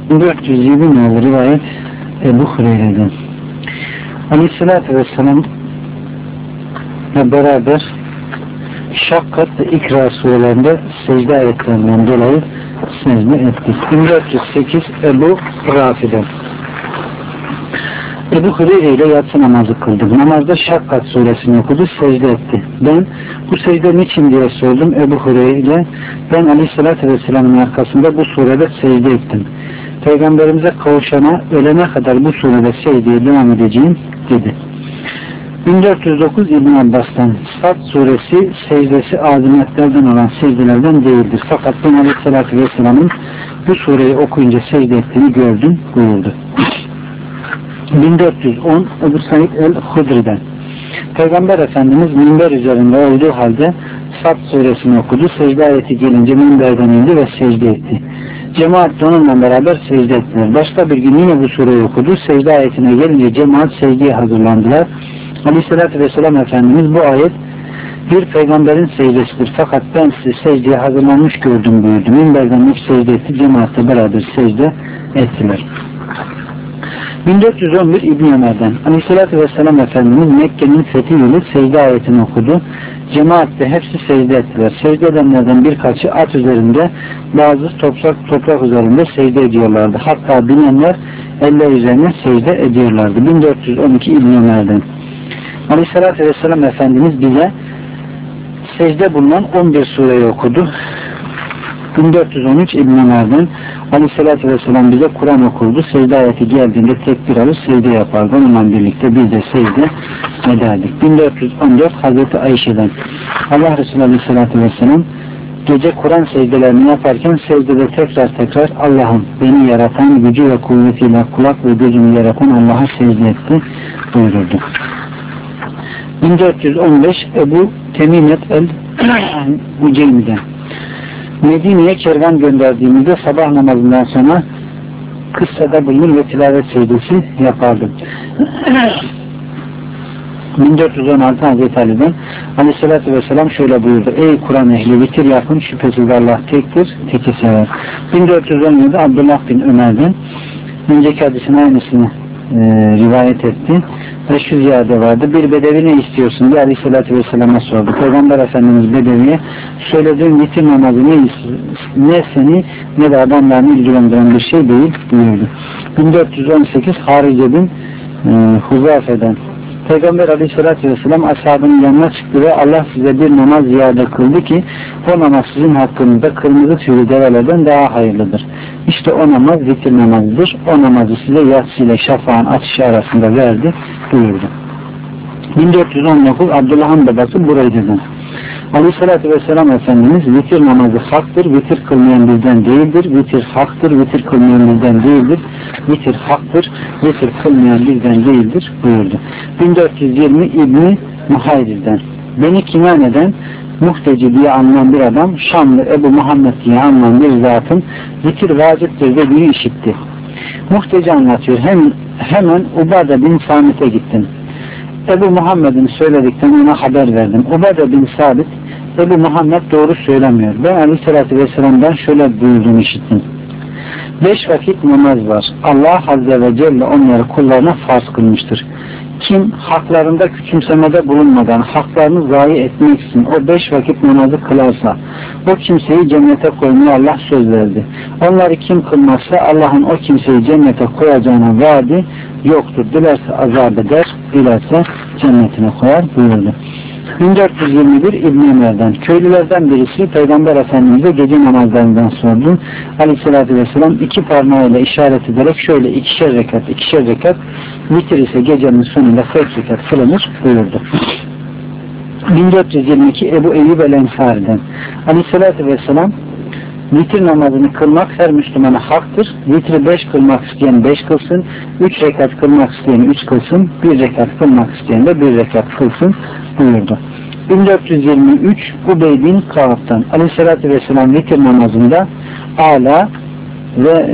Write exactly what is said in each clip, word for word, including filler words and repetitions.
dört yüz yedi numaralı rivayet Ebu Hureyre'den. Aleyhisselatü Vesselam ile beraber Şakkat ve İkra surelerinde secde ayetlerinden dolayı secde ettik. bin dört yüz sekiz Ebu Rafi'den. Ebu Hureyre ile yatsı namazı kıldık. Namazda Şakkat suresini okudu, secde etti. Ben bu secde niçin diye sordum Ebu Hureyre ile. Ben Aleyhisselatü Vesselam'ın arkasında bu surede secde ettim. Peygamberimize kavuşana ölene kadar bu surede secdeye devam edeceğim dedi. bin dört yüz dokuz İbn Abbas'tan Sad suresi secdesi azimetlerden olan secdelerden değildir. Fakat ben Aleyhisselatü Vesselam'ın bu sureyi okuyunca secde ettiğini gördüm buyurdu. bin dört yüz on Ebu Said el-Hudri'den Peygamber Efendimiz minber üzerinde olduğu halde Sad suresini okudu. Secde ayeti gelince minberden indi ve secde etti. Cemaat onunla beraber secde ettiler. Başka bir gün yine bu sureyi okudu. Secde ayetine gelince cemaat secdeye hazırlandılar. Aleyhisselatü Vesselam Efendimiz bu ayet bir peygamberin secdesidir. Fakat ben sizi secdeye hazırlanmış gördüm buyurdu. Minberden ilk secde etti. Cemaatle beraber secde ettiler. bin dört yüz on bir İbn Ömer'den Aleyhisselatü Vesselam Efendimiz Mekke'nin fethiyle secde ayetini okudu. Cemaat de hepsi secde ettiler. Secde edenlerden birkaçı at üzerinde, bazı toprak, toprak üzerinde secde ediyorlardı. Hatta binenler eller üzerine secde ediyorlardı. bin dört yüz on iki İbn Ömer'den Aleyhisselatü Vesselam Efendimiz bize secde bulunan on bir sureyi okudu. bin dört yüz on üç İbn Ömer'den Aleyhisselatü Vesselam bize Kur'an okurdu. Secde ayeti geldiğinde tekbir alır, secde yapardı. Onunla birlikte biz de secde ederdik. bin dört yüz on dört Hazreti Ayşe'den Allah Resulü Aleyhisselatü Vesselam gece Kur'an secdelerini yaparken secdede tekrar tekrar Allah'ım beni yaratan, gücü ve kuvvetiyle kulak ve gözümü yaratan Allah'a secde etti buyururdu. bin dört yüz on beş Ebu Temimet el-Uceymi'den Medine'ye kervan gönderdiğimizde sabah namazından sonra kıssada bulunur ve tilavet secdesi yapardım. bin dört yüz on altı Hazreti Ali'den Aleyhisselatü Vesselam şöyle buyurdu. Ey Kur'an ehli vitir yapın, şüphesiz Allah tektir, teki sever. bin dört yüz on yedi Abdullah bin Ömer'den önceki hadisin aynısını e, rivayet etti. Ve şu ziyade vardı. Bir bedevi ne istiyorsun diye Aleyhisselatü Vesselam'a sordu. Peygamber Efendimiz bedeviye söylediğin vitir namazı ne, ne seni ne de adamlarını ilgilendiren bir şey değil buyurdu. bin dört yüz on sekiz Harice bin e, Huzafe'den Peygamber Aleyhisselatü Vesselam ashabının yanına çıktı ve Allah size bir namaz ziyade kıldı ki o namaz sizin hakkınızda kırmızı tüylü develerden daha hayırlıdır. İşte o namaz vitir namazıdır. O namazı size yatsı ile şafağın atışı arasında verdi buyurdu. bin dört yüz on dokuz Abdullah'ın babası Bureyde'den Aleyhisselatü Vesselam Efendimiz vitir namazı haktır, vitir kılmayan bizden değildir, vitir haktır, vitir kılmayan bizden değildir, vitir haktır, vitir kılmayan bizden değildir buyurdu. bin dört yüz yirmi İbni Muhayriz'den beni kinan eden muhteci diye anılan bir adam Şamlı Ebu Muhammed diye anılan bir zatın vitir vaciptir dediğini işitti. Muhteci anlatıyor. Hem, hemen Ubade bin Samit'e gittim. Ebu Muhammed'in söyledikten ona haber verdim. Ubade bin Sabit Ebu Muhammed doğru söylemiyor. Ben Aleyhisselatü Vesselam'dan şöyle buyurduğunu işittim. Beş vakit namaz var. Allah Azze ve Celle onları kullarına farz kılmıştır. Kim haklarında küçümsemede bulunmadan haklarını zayi etmek için o beş vakit namazı kılarsa o kimseyi cennete koymaya Allah söz verdi. Onları kim kılmazsa Allah'ın o kimseyi cennete koyacağına vaadi yoktur. Dilerse azap eder, dilerse cennetine koyar buyurdu. bin dört yüz yirmi bir İbn Ömer'den köylülerden birisi Peygamber Efendimiz'e gece namazlarından sordu. Aleyhisselatü Vesselam iki parmağıyla işaret ederek şöyle ikişer rekat ikişer rekat vitir ise gecenin sonunda kırk rekat kılınır buyurdu. bin dört yüz yirmi iki Ebu Eyyub el-Ensari'den Aleyhisselatü Vesselam vitir namazını kılmak her Müslümana haktır. Vitri beş kılmak isteyen beş kılsın, üç rekat kılmak isteyen üç kılsın, bir rekat kılmak isteyen de bir rekat kılsın buyurdu. bin dört yüz yirmi üç Ubey bin Ka'b'tan Aleyhisselatü Vesselam vitir namazında Ala ve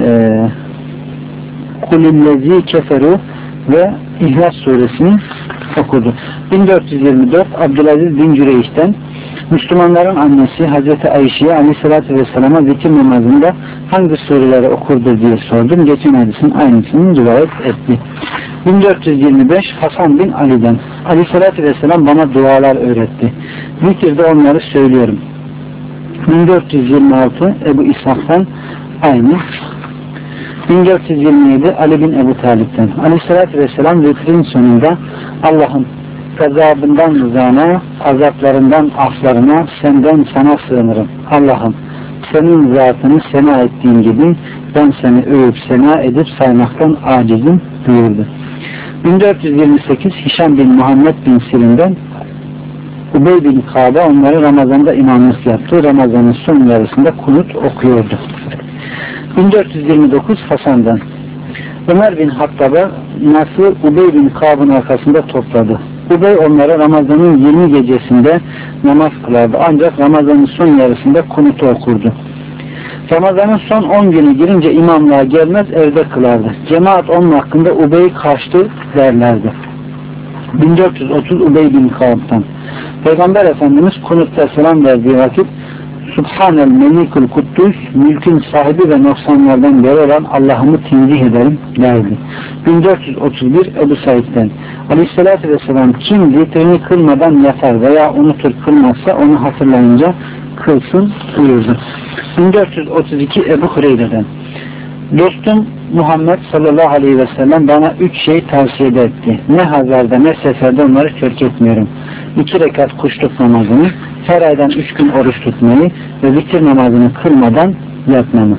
Kulillezi Keferu ve İhlas suresini okudu. bin dört yüz yirmi dört Abdülaziz bin Cüreyş'ten Müslümanların annesi Hazreti Ayşe'ye Aleyhisselatü Vesselam'a vitir namazında hangi sureleri okurdu diye sordum. Geçen hadisin aynısını rivayet etti. bin dört yüz yirmi beş Hasan bin Ali'den. Aleyhisselatü Vesselam bana dualar öğretti. Vitirde onları söylüyorum. bin dört yüz yirmi altı Ebu İshak'tan aynı. bin dört yüz yirmi yedi Ali bin Ebu Talip'ten. Aleyhisselatü Vesselam vitrin sonunda Allah'ın gazabından rızana, azaplarından aflarına, senden sana sığınırım. Allah'ım senin zatını sena ettiğin gibi ben seni övüp sena edip saymaktan acizim buyurdu. bin dört yüz yirmi sekiz Hişam bin Muhammed bin Sirin'den Ubey bin Kabe onları Ramazan'da imamlık yaptı. Ramazan'ın son yarısında kunut okuyordu. bin dört yüz yirmi dokuz Hasan'dan Ömer bin Hattab'a nasıl Ubey bin Kabe'nin arkasında topladı. Ubey onlara Ramazan'ın yirmi gecesinde namaz kılardı. Ancak Ramazan'ın son yarısında kunutu okurdu. Ramazan'ın son on günü girince imamlığa gelmez evde kılardı. Cemaat onun hakkında Ubey kaçtı derlerdi. bin dört yüz otuz Ubey bin Kabe'den Peygamber Efendimiz kunutta selam verdiği vakit Subhanel Melikul Kuddus, mülkün sahibi ve noksanlardan beri olan Allah'ımı tenzih ederim derdi. bin dört yüz otuz bir Ebu Said'den Aleyhisselatü Vesselam kim vitrini kılmadan yatar veya unutur kılmazsa onu hatırlayınca kılsın buyurdu. bin dört yüz otuz iki Ebu Hureyre'den dostum Muhammed sallallahu aleyhi ve sellem bana üç şey tavsiye etti. Ne hazarda ne seferde onları terk etmiyorum. İki rekat kuşluk namazını, her aydan üç gün oruç tutmayı ve vitir namazını kılmadan yatmamı.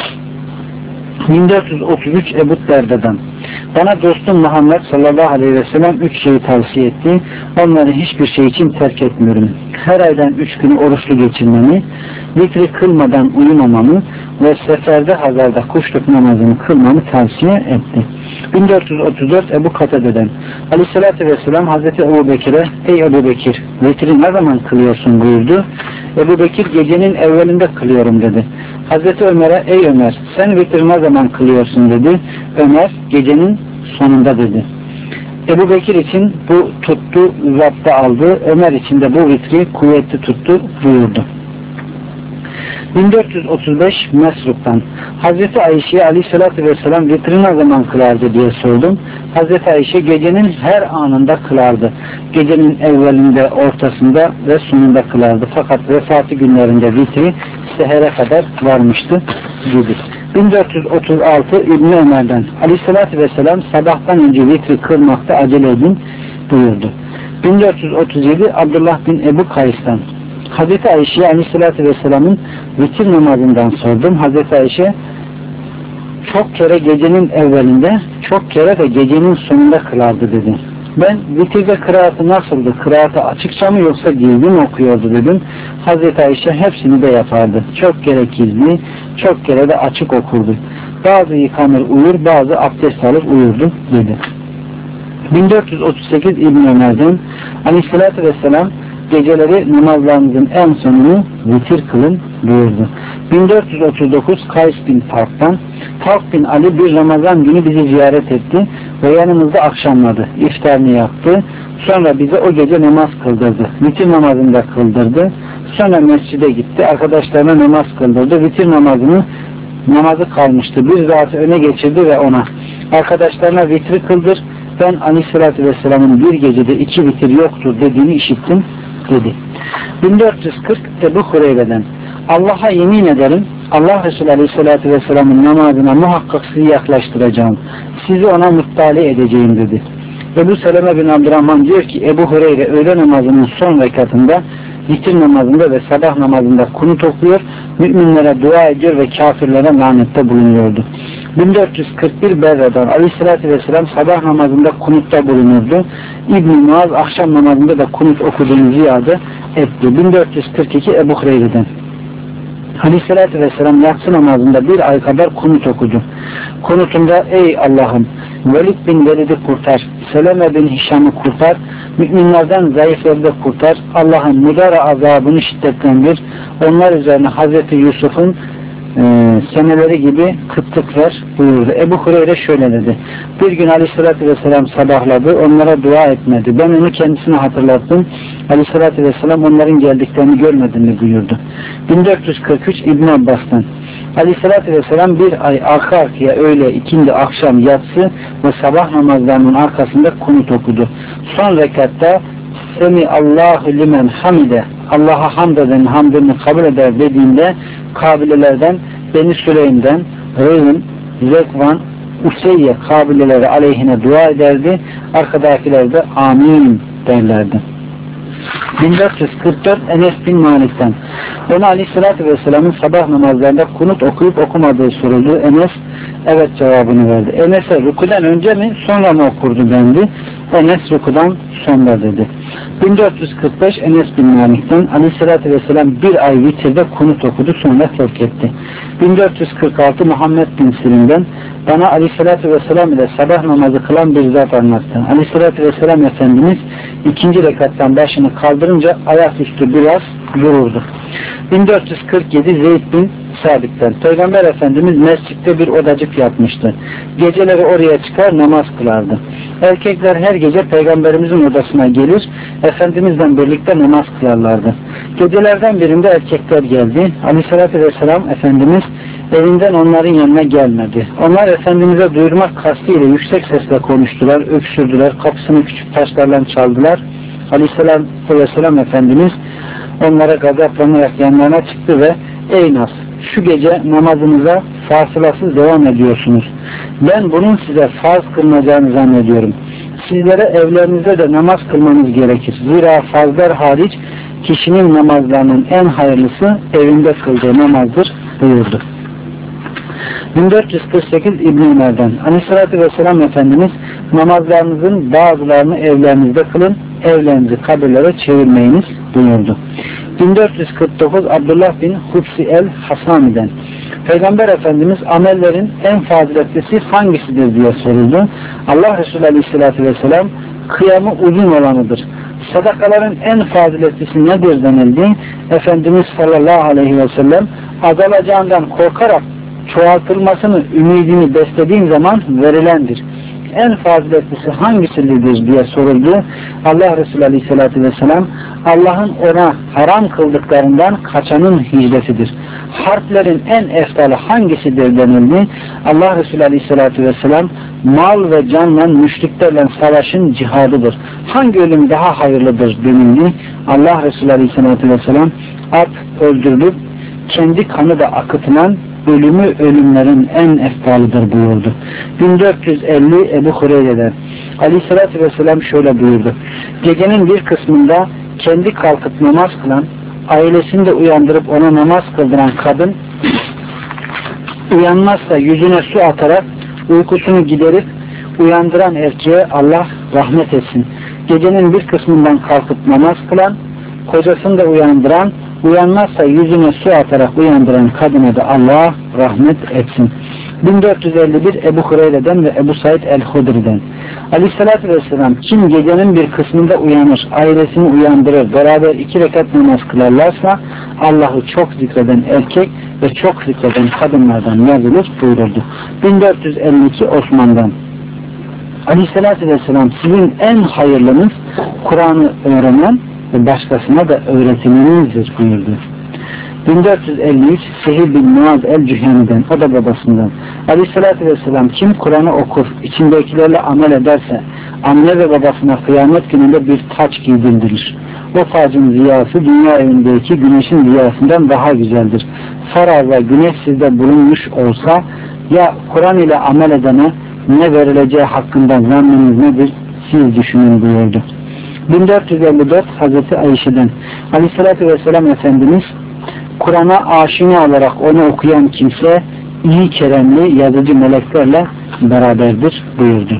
bin dört yüz otuz üç Ebu Derda'dan bana dostum Muhammed sallallahu aleyhi ve sellem üç şeyi tavsiye etti. Onları hiçbir şey için terk etmiyorum. Her aydan üç günü oruçlu geçirmemi, vitri kılmadan uyumamamı ve seferde hazarda kuşluk namazını kılmamı tavsiye etti. bin dört yüz otuz dört Ebu Katade'den Aleyhisselatü Vesselam Hazreti Ebu Bekir'e ey Ebu Bekir vitri ne zaman kılıyorsun buyurdu. Ebu Bekir gecenin evvelinde kılıyorum dedi. Hazreti Ömer'e ey Ömer sen vitri ne zaman kılıyorsun dedi. Ömer gecenin sonunda dedi. Ebu Bekir için bu tuttu, zapta aldı. Ömer için de bu vitri kuvvetli tuttu buyurdu. bin dört yüz otuz beş Mesruk'tan Hazreti Ayşe'ye Aleyhisselatü Vesselam vitri ne zaman kılardı diye sordum. Hazreti Ayşe gecenin her anında kılardı. Gecenin evvelinde, ortasında ve sonunda kılardı. Fakat vefatı günlerinde vitri sehere kadar varmıştı gibi. bin dört yüz otuz altı İbn Ömer'den Aleyhisselatü Vesselam sabahtan önce vitri kılmakta acele edin buyurdu. bin dört yüz otuz yedi Abdullah bin Ebu Kays'tan Hazreti Ayşe'ye Aleyhisselatü Vesselam'ın vitir namazından sordum. Hazreti Ayşe çok kere gecenin evvelinde, çok kere de gecenin sonunda kılardı dedi. Ben vitirde kıraatı nasıldı? Kıraatı açıkça mı yoksa gizli mi okuyordu dedim. Hazreti Ayşe hepsini de yapardı. Çok kere gizli, çok kere de açık okurdu. Bazı yıkanır uyur, bazı abdest alır uyurdu dedi. bin dört yüz otuz sekiz İbn Ömer'den Aleyhisselatü Vesselam geceleri namazlarınızın en sonunu vitir kılın buyurdu. bin dört yüz otuz dokuz Kays bin Park'tan Park bin Ali bir Ramazan günü bizi ziyaret etti ve yanımızda akşamladı. İftarını yaptı. Sonra bize o gece namaz kıldırdı. Vitir namazını da kıldırdı. Sonra mescide gitti. Arkadaşlarına namaz kıldırdı. Vitir namazını namazı kalmıştı. Bir zatı öne geçirdi ve ona arkadaşlarına vitri kıldır. Ben Aleyhisselatü Vesselam'ın bir gecede iki vitir yoktur dediğini işittim dedi. bin dört yüz kırk Ebu Hureyre'den Allah'a yemin ederim Allah Resulü Aleyhisselatü Vesselam'ın namazına muhakkak sizi yaklaştıracağım. Sizi ona muttali edeceğim dedi. Ebu Seleme bin Abdurrahman diyor ki Ebu Hureyre öğle namazının son rekatında, vitir namazında ve sabah namazında kunut okuyor, müminlere dua ediyor ve kafirlere lanette bulunuyordu. bin dört yüz kırk bir Berra'dan Aleyhisselatü Vesselam sabah namazında kunutta bulunurdu. İbn-i Muaz akşam namazında da kunut okuduğunu ziyade etti. bin dört yüz kırk iki Ebu Hureyre'den Aleyhisselatü Vesselam yatsı namazında bir ay kadar kunut okudu. Kunutunda ey Allah'ım Velid bin Velid'i kurtar, Seleme bin Hişam'ı kurtar, müminlerden zayıfları da kurtar, Allah'ın Müdara azabını şiddetlendir, onlar üzerine Hazreti Yusuf'un e, seneleri gibi kıtlık ver buyurdu. Ebu Hureyre şöyle dedi. Bir gün Aleyhisselatü Vesselam sabahladı. Onlara dua etmedi. Ben onu kendisine hatırlattım. Aleyhisselatü Vesselam onların geldiklerini görmedin mi buyurdu. bin dört yüz kırk üç İbn Abbas'tan. Aleyhisselatü Vesselam bir ay arka arkaya öğle, ikindi, akşam, yatsı ve sabah namazlarının arkasında kunut okudu. Son rekatta Semi Allahu limen hamide, Allah'a hamd eden hamdını kabul eder dediğinde kabilelerden Beni Süleym'den Reyhun, Zekvan, Useyye kabileleri aleyhine dua ederdi. Arkadakiler de amin derlerdi. bin dört yüz kırk dört Enes bin Malik'ten. Ona Aleyhisselatü Vesselam'ın sabah namazlarında kunut okuyup okumadığı soruldu. Enes evet cevabını verdi. Enes'e rükudan önce mi sonra mı okurdu dendi. Enes rükudan sonra dedi. bin dört yüz kırk beş Enes bin Malik'ten. Aleyhisselatü Vesselam bir ay vitirde kunut okudu, sonra terk etti. bin dört yüz kırk altı Muhammed bin Sirin'den. Bana Aleyhisselatü Vesselam ile sabah namazı kılan bir zat anlattı. Aleyhisselatü Vesselam Efendimiz ikinci rekattan başını kaldırınca ayaküstü biraz dururdu. bin dört yüz kırk yedi Zeyd bin Sabit'ten. Peygamber Efendimiz mescitte bir odacık yapmıştı. Geceleri oraya çıkar namaz kılardı. Erkekler her gece Peygamberimizin odasına gelir, Efendimizle birlikte namaz kılarlardı. Gecelerden birinde erkekler geldi. Aleyhisselatü Vesselam Efendimiz evinden onların yanına gelmedi. Onlar Efendimiz'e duyurmak kastıyla yüksek sesle konuştular, öksürdüler, kapısını küçük taşlarla çaldılar. Aleyhisselatü Vesselam Efendimiz onlara gazaplanarak yanlarına çıktı ve ey nas, şu gece namazınıza fasılasız devam ediyorsunuz. Ben bunun size farz kılınacağını zannediyorum. Sizlere evlerinizde de namaz kılmanız gerekir. Zira farzlar hariç kişinin namazlarının en hayırlısı evinde kıldığı namazdır buyurdu. bin dört yüz kırk sekiz İbn Ömer'den. Aleyhisselatü Vesselam Efendimiz namazlarınızın bazılarını evlerinizde kılın, evlerinizi kabirlere çevirmeyiniz buyurdu. bin dört yüz kırk dokuz Abdullah bin Hubsi el-Hasami'den. Peygamber Efendimiz amellerin en faziletlisi hangisidir diye soruldu. Allah Resulü Aleyhisselatü Vesselam kıyamı uzun olanıdır. Sadakaların en faziletlisi nedir denildi. Efendimiz sallallahu aleyhi ve sellem azalacağından korkarak çoğaltılmasını ümidini beslediğin zaman verilendir. En faziletlisi hangisidir diye soruldu. Allah Resulü Aleyhisselatü Vesselam Allah'ın ona haram kıldıklarından kaçanın hicretidir. Harplerin en eftalı hangisidir denildi. Allah Resulü Aleyhisselatü Vesselam mal ve canla müşriklerle savaşın cihadıdır. Hangi ölüm daha hayırlıdır denildi. Allah Resulü Aleyhisselatü Vesselam at öldürülüp kendi kanı da akıtılan ölümü ölümlerin en eftalıdır buyurdu. bin dört yüz elli Ebu Hureyre'den. Aleyhisselatü Vesselam şöyle buyurdu. Gecenin bir kısmında kendi kalkıp namaz kılan, ailesini de uyandırıp ona namaz kıldıran kadın uyanmazsa yüzüne su atarak uykusunu giderip uyandıran erkeğe Allah rahmet etsin. Gecenin bir kısmından kalkıp namaz kılan, kocasını da uyandıran, uyanmazsa yüzüne su atarak uyandıran kadına da Allah rahmet etsin. bin dört yüz elli bir Ebu Hureyre'den ve Ebu Said el-Hudri'den. Aleyhissalatü vesselam kim gecenin bir kısmında uyanır, ailesini uyandırır, beraber iki rekat namaz kılarlarsa Allah'ı çok zikreden erkek ve çok zikreden kadınlardan yazılır buyuruldu. bin dört yüz elli iki Osman'dan. Aleyhissalatü vesselam sizin en hayırlınız Kur'an'ı öğrenen ve başkasına da öğretilmenizdir buyurdu. bin dört yüz elli üç Sehil bin Muaz el-Cüheni'den, o da babasından. Aleyhissalatü vesselam kim Kur'an'ı okur, içindekilerle amel ederse anne ve babasına kıyamet gününde bir taç giydirilir. O tacın ziyası dünya evindeki güneşin ziyasından daha güzeldir. Farazla güneş sizde bulunmuş olsa ya Kur'an ile amel edene ne verileceği hakkında zannınız nedir? Siz düşünün buyurdu. bin dört yüz elli dört Hazreti Ayşe'den. Aleyhissalatü vesselam Efendimiz Kur'an'a aşina olarak onu okuyan kimse iyi keremli yazıcı meleklerle beraberdir buyurdu.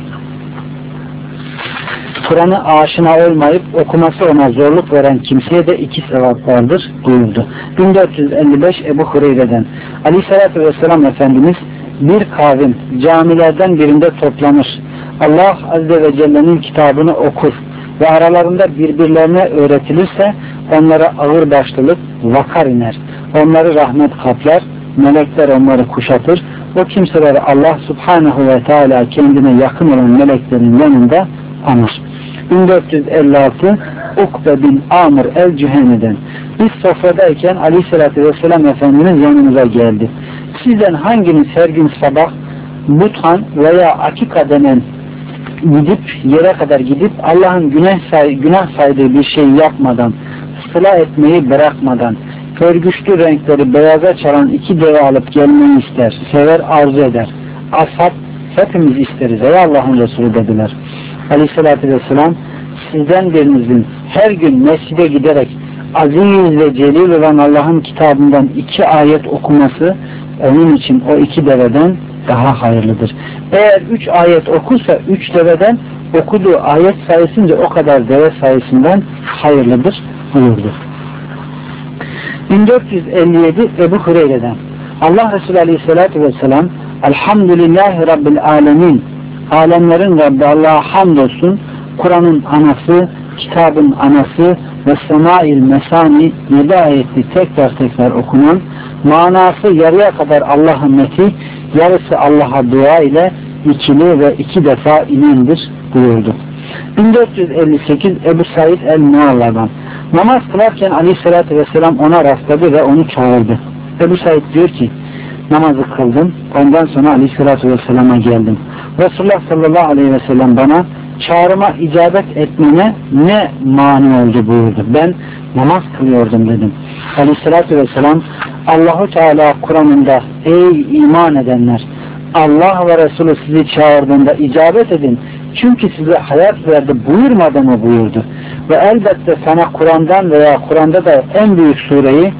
Kur'an'a aşina olmayıp okuması ona zorluk veren kimseye de iki sevap vardır buyurdu. bin dört yüz elli beş Ebu Hureyre'den. Aleyhissalatü vesselam Efendimiz bir kavim camilerden birinde toplanır. Allah Azze ve Celle'nin kitabını okur ve aralarında birbirlerine öğretilirse onlara ağır başlılık vakar iner. Onları rahmet kaplar, melekler onları kuşatır. O kimseleri Allah Subhanahu ve Teala kendine yakın olan meleklerin yanında anır. bin dört yüz elli altı Ukbe bin Amr el-Cüheni'den: biz sofradayken Aleyhisselatü Vesselam Efendimiz yanımıza geldi. Sizden hanginiz her gün sabah Buthan veya Akika denen gidip yere kadar gidip Allah'ın günah, say günah saydığı bir şey yapmadan, sıla etmeyi bırakmadan, örgüçlü renkleri beyaza çalan iki deve alıp gelmeyi ister, sever, arzu eder. Ashab hepimiz isteriz ey Allah'ın Resulü dediler. Aleyhissalatü vesselam, sizden birinizin her gün mescide giderek aziz ve celil olan Allah'ın kitabından iki ayet okuması onun için o iki deveden daha hayırlıdır. Eğer üç ayet okursa üç deveden, okuduğu ayet sayısınca o kadar deve sayısından hayırlıdır buyurdu. bin dört yüz elli yedi Ebu Hureyre'den: Allah Resulü Aleyhisselatü Vesselam, Elhamdülillahi Rabbil Alemin, alemlerin Rabbi Allah'a hamdolsun, Kur'an'ın anası, kitabın anası ve Semail Mesani yedi ayetli tekrar tekrar okunan, manası yarıya kadar Allah'ın methi, yarısı Allah'a dua ile ikili ve iki defa inendir buyurdu. bin dört yüz elli sekiz Ebu Said el-Mualla'dan: namaz kılarken Aleyhisselatü Vesselam ona rastladı ve onu çağırdı. Ebu Said diyor ki, namazı kıldım, ondan sonra Aleyhisselatü Vesselam'a geldim. Resulullah sallallahu aleyhi ve sellem bana, çağrıma icabet etmene ne mani oldu buyurdu. Ben namaz kılıyordum dedim. Aleyhisselatü Vesselam, Allahu Teala Kur'an'ında, ey iman edenler, Allah ve Resulü sizi çağırdığında icabet edin, çünkü size hayat verdi buyurmadı mı buyurdu. Ve elbette sana Kur'an'dan veya Kur'an'da da en büyük sureyi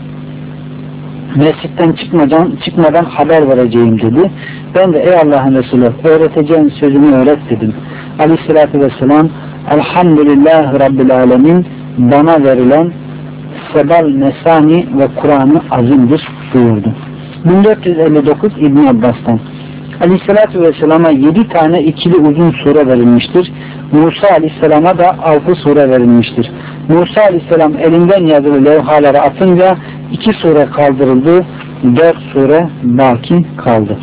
mescitten çıkmadan, çıkmadan haber vereceğim dedi. Ben de ey Allah'ın Resulü, öğreteceğin sözümü öğret dedim. Aleyhissalatü vesselam, Elhamdülillahi Rabbil Alemin, bana verilen Sebal Mesani ve Kur'an-ı Azim'dir buyurdu. bin dört yüz elli dokuz İbn Abbas'tan: Aleyhissalatü vesselama yedi tane ikili uzun sure verilmiştir. Musa Aleyhisselam'a da altı sure verilmiştir. Musa Aleyhisselam elinden yazılı levhaları atınca iki sure kaldırıldı, dört sure baki kaldı.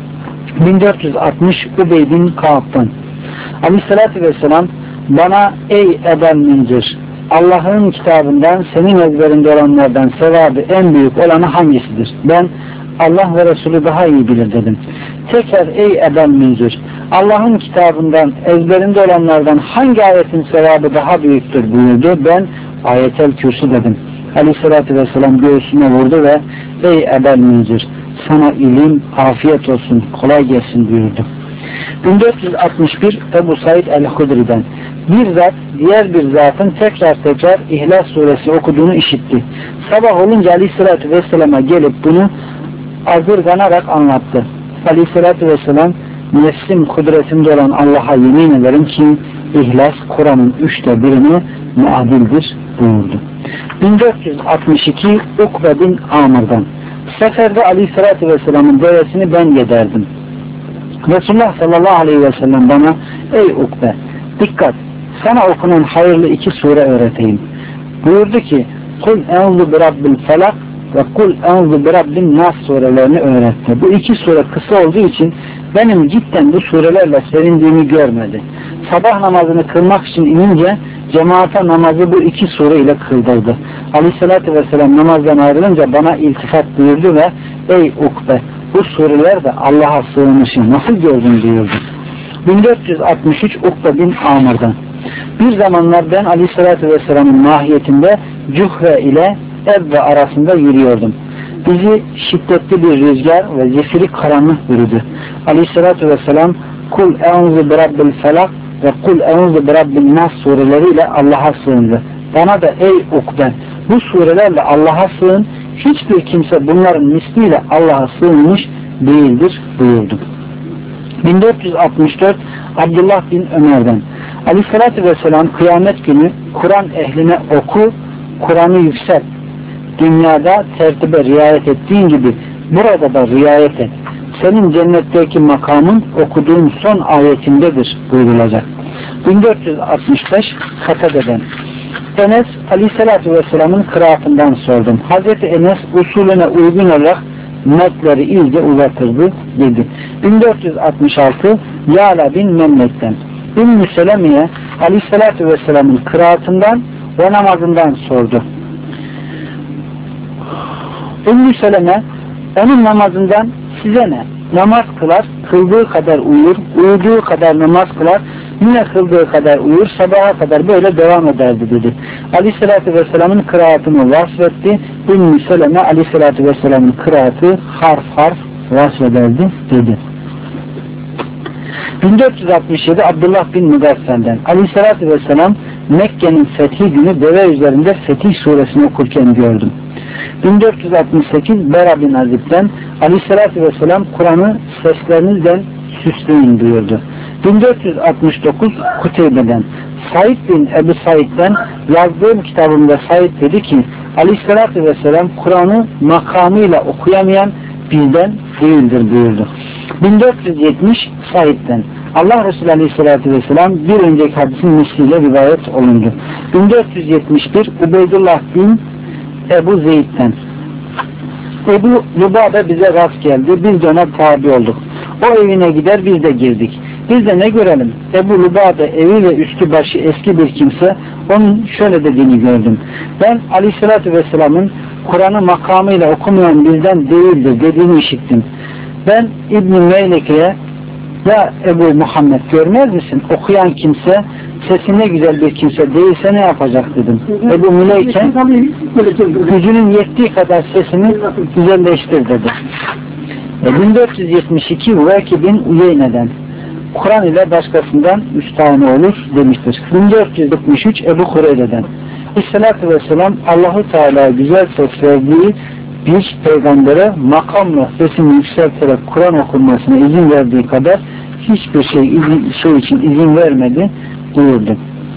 bin dört yüz altmış Ubey bin Ka'b'dan: Aleyhissalatü vesselam bana, ey Ebu Münzir, Allah'ın kitabından senin ezberinde olanlardan sevabı en büyük olanı hangisidir? Ben, Allah ve Resulü daha iyi bilir dedim. Tekrar, ey Ebu Münzir, Allah'ın kitabından ezberinde olanlardan hangi ayetin sevabı daha büyüktür buyurdu. Ben, Ayetel Kürsü dedim. Aleyhissalatü vesselam göğsüne vurdu ve ey Ebu Münzir, sana ilim, afiyet olsun, kolay gelsin buyurdu. bin dört yüz altmış bir Ebu Said el-Hudri'den: bir zat diğer bir zatın tekrar tekrar İhlas suresi okuduğunu işitti. Sabah olunca Aleyhisselatü Vesselam'a gelip bunu azırganarak anlattı. Aleyhisselatü Vesselam, nefsim kudretimde olan Allah'a yemin ederim ki İhlas Kur'an'ın üçte birini muadildir buyurdu. bin dört yüz altmış iki Ukbe bin Amr'dan: seferde Aleyhisselatü Vesselam'ın devesini ben yederdim. Resulullah sallallahu aleyhi ve sellem bana, ey Ukbe, dikkat, sana okunan hayırlı iki sure öğreteyim. Buyurdu ki, Kul enzu bi rabbil felak ve Kul enzu bi rabbin nas surelerini öğretti. Bu iki sure kısa olduğu için benim cidden bu surelerle sevindiğimi görmedi. Sabah namazını kılmak için inince cemaate namazı bu iki sure ile kıldırdı. Aleyhissalatü vesselam namazdan ayrılınca bana iltifat buyurdu ve ey Ukbe, bu sureler de Allah'a sığınışı nasıl gördün buyurdu. bin dört yüz altmış üç Ukbe bin Amr'dan: bir zamanlar ben Aleyhisselatü Vesselam'ın mahiyetinde Cuhre ile Ebbe arasında yürüyordum. Bizi şiddetli bir rüzgar ve zifiri karanlık bürüdü. Aleyhisselatü Vesselam Kul enzu bi rabbil felak ve Kul enzu bi rabbin nas sureleriyle Allah'a sığındı. Bana da ey Ukbe, bu surelerle Allah'a sığın, hiçbir kimse bunların misliyle Allah'a sığınmış değildir buyurdu. bin dört yüz altmış dört Abdullah bin Ömer'den: Aleyhissalatü vesselam kıyamet günü Kur'an ehline oku, Kur'an'ı yükselt. Dünyada tertibe riayet ettiğin gibi burada da riayet et. Senin cennetteki makamın okuduğun son ayetindedir buyurulacak. bin dört yüz altmış beş Katade'den: Enes Aleyhisselatü Vesselam'ın kıraatından sordum. Hazreti Enes usulüne uygun olarak metleri iyice uzatırdı dedi. bin dört yüz altmış altı Yala bin Memlek'ten Ümmü Seleme'ye Aleyhisselatü Vesselam'ın kıraatından ve namazından sordu. Ümmü Seleme onun namazından size ne? Namaz kılar, kıldığı kadar uyur, uyuduğu kadar namaz kılar, yine kıldığı kadar uyur, sabaha kadar böyle devam ederdi dedi. Aleyhisselatü Vesselam'ın kıraatını vasfetti. Ümmü Seleme Aleyhisselatü Vesselam'ın kıraatı harf harf vasfederdi dedi. bin dört yüz altmış yedi Abdullah bin Mügassel'den Aleyhisselatü Vesselam Mekke'nin fethi günü deve üzerinde Fetih suresini okurken gördüm. bin dört yüz altmış sekiz Bera bin Azib'den Aleyhisselatü Vesselam Kur'an'ı seslerinizden süsleyin buyurdu. bin dört yüz altmış dokuz Kuteybe'den Said bin Ebu Said'den yazdığım kitabımda Said dedi ki Aleyhisselatü Vesselam Kur'an'ı makamıyla okuyamayan bizden değildir buyurdu. bin dört yüz yetmiş Said'den Allah Resulü Aleyhisselatü Vesselam bir önceki hadisin misliyle rivayet olundu. bin dört yüz yetmiş bir Ubeydullah bin Ebu Zeyd'den Ebu Lubaba bize rast geldi. Biz de ona tabi olduk. O evine gider biz de girdik. Biz de ne görelim? Ebu Lubaba evi ve üstü başı eski bir kimse. Onun şöyle dediğini gördüm. Ben Aleyhisselatü Vesselam'ın Kur'an'ı makamıyla okumayan bizden değildir dediğini işittim. Ben İbn-i Meyleke'ye ya Ebu Muhammed görmez misin? Okuyan kimse sesi ne güzel bir kimse değilse ne yapacak dedim. Ebu Müleyke gücünün yettiği kadar sesini güzelleştir dedi. E, bin dört yüz yetmiş iki Vaki bin Uyeyne'den Kur'an ile başkasından müstahane olur demiştir. bin dört yüz yetmiş üç Ebu Hureyre'den Aleyhisselatü Vesselam Allah-u Teala güzel ses verdiği bir peygambere makamla sesini yükselterek Kur'an okunmasına izin verdiği kadar hiçbir şey, izin, şey için izin vermedi buyurdu.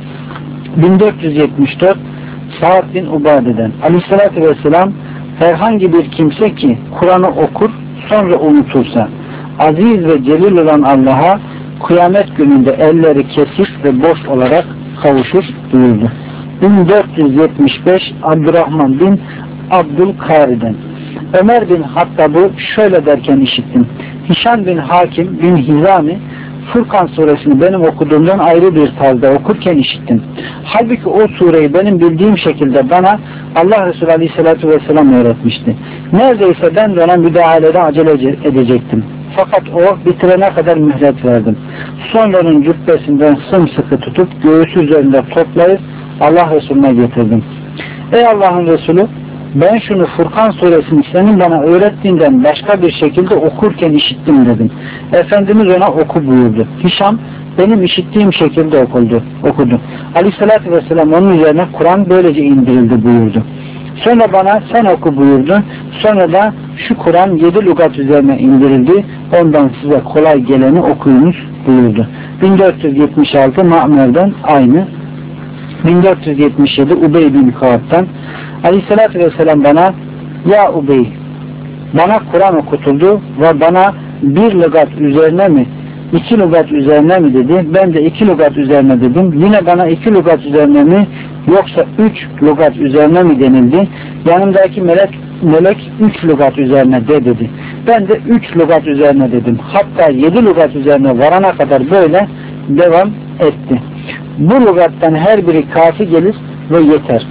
bin dört yüz yetmiş dört Sa'd bin Ubade'den Aleyhisselatü Vesselam herhangi bir kimse ki Kur'an'ı okur sonra unutursa aziz ve celil olan Allah'a kıyamet gününde elleri kesik ve boş olarak kavuşur buyurdu. bin dört yüz yetmiş beş Abdurrahman bin Abdülkari'den Ömer bin Hattab'ı şöyle derken işittim. Hişam bin Hakim bin Hizami Furkan suresini benim okuduğumdan ayrı bir tarzda okurken işittim. Halbuki o sureyi benim bildiğim şekilde bana Allah Resulü Aleyhisselatü Vesselam öğretmişti. Neredeyse ben de ona müdahalede acele edecektim. Fakat o bitirene kadar mühlet verdim. Sonra onun cübbesinden sımsıkı tutup göğüsü üzerinde toplayıp Allah Resulüne getirdim. Ey Allah'ın Resulü, ben şunu Furkan suresini senin bana öğrettiğinden başka bir şekilde okurken işittim dedim. Efendimiz ona oku buyurdu. Hişam benim işittiğim şekilde okuldu, okudu. Aleyhissalatü vesselam onun üzerine Kur'an böylece indirildi buyurdu. Sonra bana sen oku buyurdu. Sonra da şu Kur'an yedi lügat üzerine indirildi. Ondan size kolay geleni okuyunuz buyurdu. bin dört yüz yetmiş altı Ma'mer'den aynı. bin dört yüz yetmiş yedi Ubey bin Kâb'dan Aleyhisselatü Vesselam bana ya Ubey bana Kur'an okutuldu ve bana bir lügat üzerine mi iki lügat üzerine mi dedi. Ben de iki lügat üzerine dedim. Yine bana iki lügat üzerine mi yoksa üç lügat üzerine mi denildi. Yanımdaki melek melek üç lügat üzerine de dedi. Ben de üç lügat üzerine dedim. Hatta yedi lügat üzerine varana kadar böyle devam etti. Bu lügattan her biri kafi gelir ve yeter.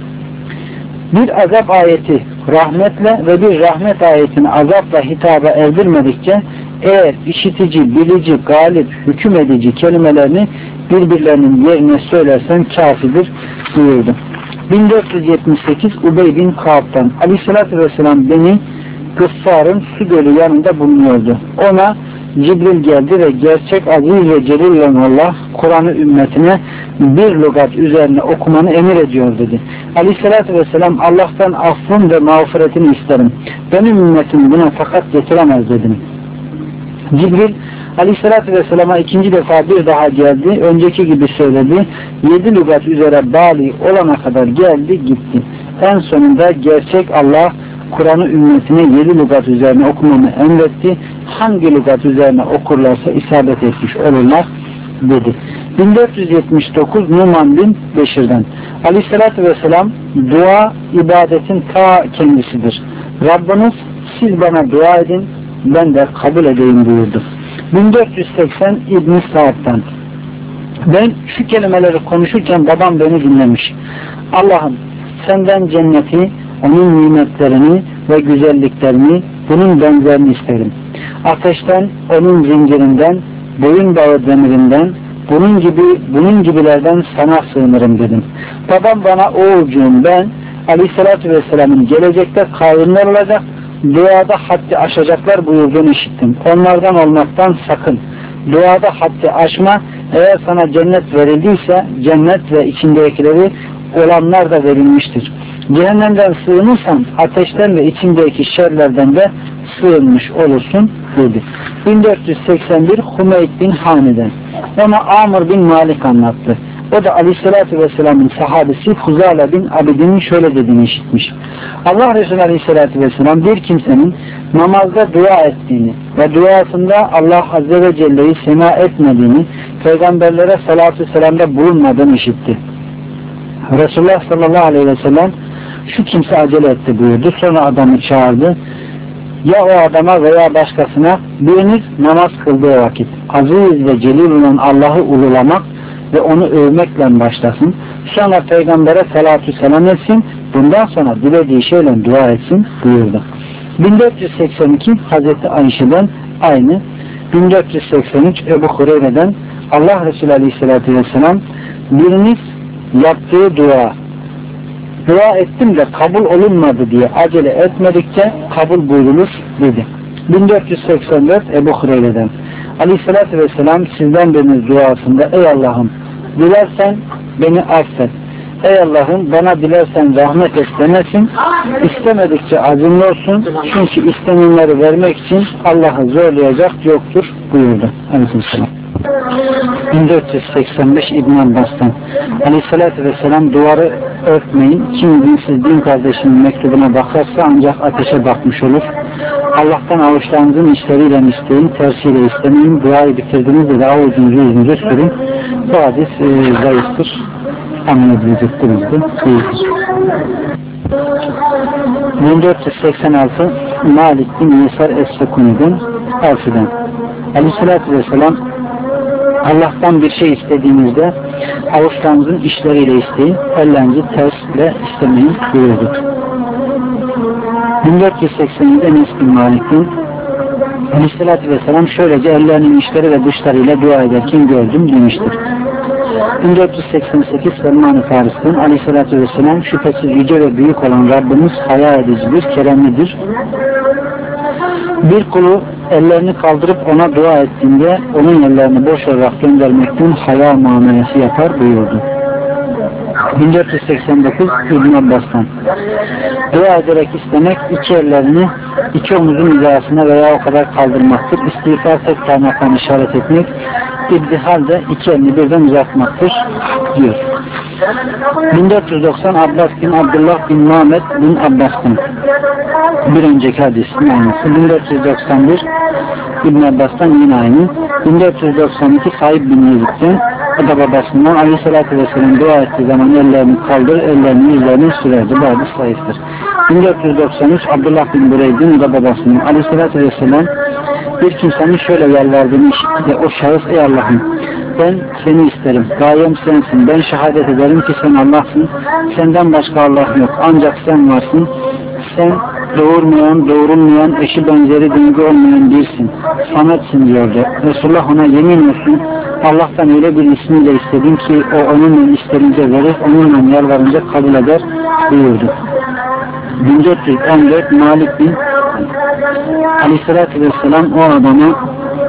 Bir azap ayeti rahmetle ve bir rahmet ayetini azapla hitaba erdirmedikçe eğer işitici, bilici, galip, hüküm edici kelimelerini birbirlerinin yerine söylersen kafidir buyurdu. bin dört yüz yetmiş sekiz Ubey bin Kâb'dan Aleyhisselatü Vesselam beni Gıffar'ın su gölü yanında bulunuyordu. Ona Cibril geldi ve gerçek aziz ve celil olan Allah Kur'an'ı ümmetine bir lügat üzerine okumanı emir ediyor dedi. Aleyhissalatü vesselam Allah'tan affın ve mağfiretini isterim. Benim ümmetim buna fakat getiremez dedim. Cibril Aleyhissalatü vesselama ikinci defa bir daha geldi. Önceki gibi söyledi. Yedi lügat üzere bali olana kadar geldi gitti. En sonunda gerçek Allah Kur'an'ı ümmetine yedi lügat üzerine okumamı emretti. Hangi lügat üzerine okurlarsa isabet etmiş olurlar dedi. bin dört yüz yetmiş dokuz Numan bin Beşir'den Aleyhisselatü Vesselam dua ibadetin ta kendisidir. Rabbiniz siz bana dua edin, ben de kabul edeyim buyurdu. bin dört yüz seksen İbn-i Sa'd'dan. Ben şu kelimeleri konuşurken babam beni dinlemiş. Allah'ım senden cenneti, onun nimetlerini ve güzelliklerini, bunun benzerini isterim. Ateşten, onun zincirinden, boyun bağı demirinden, bunun gibi bunun gibilerden sana sığınırım dedim. Babam bana oğulcuğum ben Aleyhisselatü Vesselam'ın gelecekte kavimler olacak, duada haddi aşacaklar buyurduğunu işittim. Onlardan olmaktan sakın. Duada haddi aşma, eğer sana cennet verildiyse cennet ve içindekileri olanlar da verilmiştir. Cehennemden sığınırsan ateşten ve içindeki şerlerden de sığınmış olursun dedi. bin dört yüz seksen bir Hümeyd bin Hani'den. Ona Amr bin Malik anlattı. O da Aleyhisselatü Vesselam'ın sahabesi Huzala bin Abidin'in şöyle dediğini işitmiş. Allah Resulü Aleyhisselatü Vesselam bir kimsenin namazda dua ettiğini ve duasında Allah Azze ve Celle'yi sena etmediğini, peygamberlere salatü selamda bulunmadığını işitti. Resulullah sallallahu aleyhi ve sellem şu kimse acele etti buyurdu. Sonra adamı çağırdı. Ya o adama veya başkasına biriniz namaz kıldığı vakit aziz ve celil olan Allah'ı ululamak ve onu övmekle başlasın. Sonra peygambere salatü selam etsin. Bundan sonra dilediği şeyle dua etsin buyurdu. bin dört yüz seksen iki Hazreti Ayşe'den aynı. bin dört yüz seksen üç Ebu Hureyre'den Allah Resulü Aleyhisselatü Vesselam biriniz yaptığı dua dua ettim de kabul olunmadı diye acele etmedikçe kabul buyurulur dedi. bin dört yüz seksen dört Ebu Hureyre'den Aleyhisselatü Vesselam sizden biriniz duasında ey Allah'ım dilersen beni affet. Ey Allah'ım bana dilersen rahmet et demesin. İstemedikçe azimli olsun. Çünkü istenenleri vermek için Allah'ı zorlayacak yoktur buyurdu. Aleyhisselam. bin dört yüz seksen beş İbn Abbas'tan Aleyhisselatü Vesselam duvarı örtmeyin. Kim dinsiz din kardeşinin mektubuna bakarsa ancak ateşe bakmış olur. Allah'tan avuçlarınızın işleriyle isteyin, tersiyle istemeyin. Duayı bitirdiğinizde de avucunuzu yüzünüze sürün. Bu hadis e, zayıftır. Anlayabilecektirinizde değildir. bin dört yüz seksen altı Malik bin Yesar Es-Sekuni'den Alfi'den Aleyhisselatü Vesselam Allah'tan bir şey istediğinizde avuçlarınızın işleriyle isteyin, ellerinizi tersle istemeyin buyurdu. bin dört yüz seksen yedi Enes bin Malik'in Aleyhisselatü Vesselam şöylece ellerinin işleri ve dışlarıyla dua ederken gördüm demiştir. bin dört yüz seksen sekiz Selman-ı Faris'ten Aleyhisselatü Vesselam şüphesiz yüce ve büyük olan Rabbimiz haya edicidir, keremlidir. Bir kulu ellerini kaldırıp ona dua ettiğinde onun ellerini boş olarak göndermekten haya muamelesi yapar buyurdu. bin dört yüz seksen dokuz İbn Abbas'tan dua ederek istemek iki ellerini iki omuzun hizasına veya o kadar kaldırmaktır. İstiğfar tek parmaktan işaret etmek, İbdihal de iki elini birden uzatmaktır diyor. bin dört yüz doksan Abbas bin Abdullah bin Muhammed bin Abbas'tan bir önceki hadisin aynısı. bin dört yüz doksan bir İbn Abbas'tan yine aynı. bin dört yüz doksan iki Said bin Yezid'den o da babasından Aleyhisselatü Vesselam dua ettiği zaman ellerini kaldır, ellerini yüzlerini sürerdi. Bu hadis zayıftır. bin dört yüz doksan üç Abdullah bin Bureyd'in o da babasından Aleyhisselatü Vesselam bir kimsenin şöyle yalvardığını işitti de o şahıs ey Allah'ım ben seni isterim. Gayem sensin. Ben şehadet ederim ki sen Allah'sın. Senden başka Allah yok. Ancak sen varsın. Sen doğurmayan, doğurulmayan, eşi benzeri dengi olmayan birsin. Sametsin diyordu. Resulullah ona yemin olsun Allah'tan öyle bir ismiyle istedim ki o onunla isterince verir, onunla yalvarınca kabul eder buyurdu. bin dört yüz on dört Malik bin Aleyhisselatü Vesselam o adamı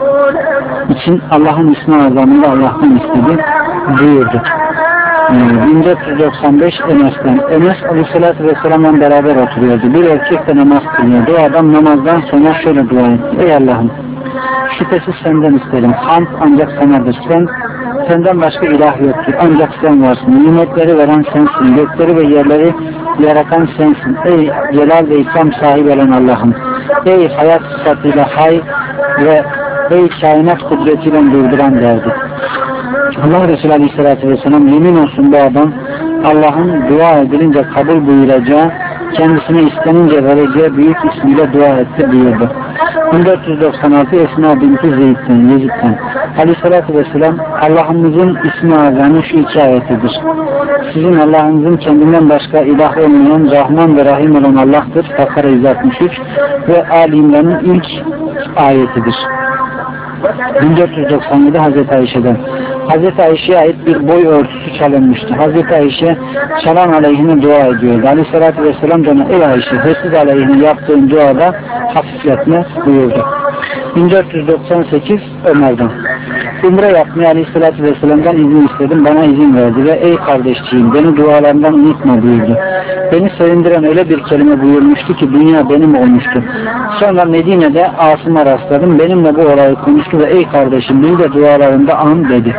için Allah'ın ismi azamında Allah'tan istedi buyurdu. bin dört yüz doksan beş Enes'ten Enes Aleyhisselatü Vesselam'la beraber oturuyordu. Bir erkek de namaz kılıyordu. O adam namazdan sonra şöyle dua etti. Ey Allah'ım şüphesiz senden isterim. Hamd ancak sanadır. Sen senden başka ilah yoktur. Ancak sen varsın. Nimetleri veren sensin. Gökleri ve yerleri yaratan sensin. Ey celal ve ikram sahibi olan Allah'ım. Ey hayat sıfatıyla hay ve ey kainat kudretiyle durduran derdi. Allah Resulü Aleyhisselatü Vesselam yemin olsun bu adam Allah'ın dua edilince kabul buyuracağı kendisine istenince vereceği büyük ismiyle dua etti buyurdu. bin dört yüz doksan altı Esma binti Zeyd'den, Yezid'den. Aleyhissalatü vesselam Allah'ımızın ismi azamı şu iki ayetidir. Sizin Allah'ınızın kendinden başka ilah olmayan Rahman ve Rahim olan Allah'tır. Bakara yüz altmış üç ve Ali İmran'ın ilk ayetidir. bin dört yüz doksan yedi Hazreti Ayşe'den. Hazreti Ayşe'ye ait bir boy örtüsü çalınmıştı. Hazreti Ayşe çalan aleyhine dua ediyordu. Aleyhissalatü vesselam da ona ey Ayşe hırsız aleyhine yaptığın duada hafifletme buyurdu. bin dört yüz doksan sekiz Ömer'den. Umre yapmaya Aleyhissalatü vesselam'dan izin istedim. Bana izin verdi ve ey kardeşciğim beni dualarından unutma buyurdu. Beni sevindiren öyle bir kelime buyurmuştu ki dünya benim olmuştu. Sonra Medine'de Asım'a rastladım. Benimle bu olayı konuştu ve ey kardeşim beni de dualarında an dedi.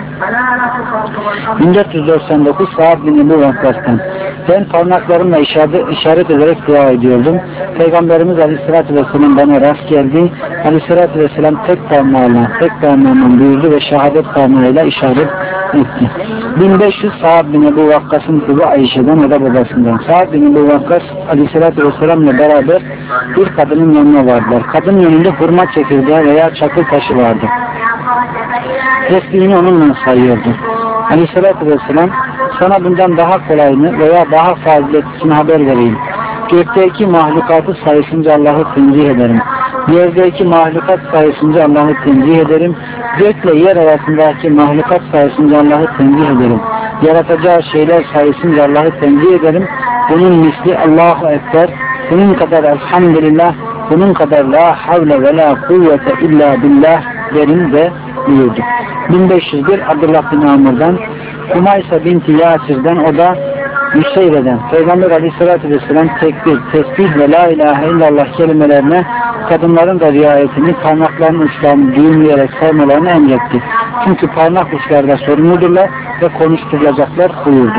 bin dört yüz doksan dokuz Sa'd bin Ebu Vakkas'tan. Ben parmaklarımla işaret, işaret ederek dua ediyordum. Peygamberimiz Aleyhisselatü Vesselam bana rast geldi. Aleyhisselatü Vesselam tek parmağıyla, tek parmağıyla buyurdu ve şehadet parmağıyla işaret etti. bin beş yüz Sa'd bin Ebu Vakkas'ın kızı Ayşe'den ya da babasından. Sa'd bin Ebu Vakkas Aleyhisselatü Vesselam'la beraber bir kadının yanına vardılar. Kadının önünde hurma çekirdeği veya çakıl taşı vardı. Tesbihini onunla sayıyordu. Aleyhisselatü Vesselam sana bundan daha kolayını veya daha faziletlisini haber vereyim. Gökteki mahlukatı sayısınca Allah'ı tenzih ederim. Yerdeki mahlukat sayısınca Allah'ı tenzih ederim. Gökle yer arasındaki mahlukat sayısınca Allah'ı tenzih ederim. Yaratacağı şeyler sayısınca Allah'ı tenzih ederim. Bunun misli Allahu Ekber. Bunun kadar elhamdülillah. Bunun kadar la havle ve la kuvvete illa billah derim ve buyurdu. bin beş yüz bir Abdullah bin Amr'dan. Umaysa binti Yasir'den, o da Hüseyre'den. Peygamber Aleyhisselatü Vesselam tekbir, tesbih ve la ilahe illallah kelimelerine kadınların da riayetini, parmaklarının uçlarını düğümleyerek saymalarını emretti. Çünkü parmak uçlarda sorumludurlar ve konuşturulacaklar buyurdu.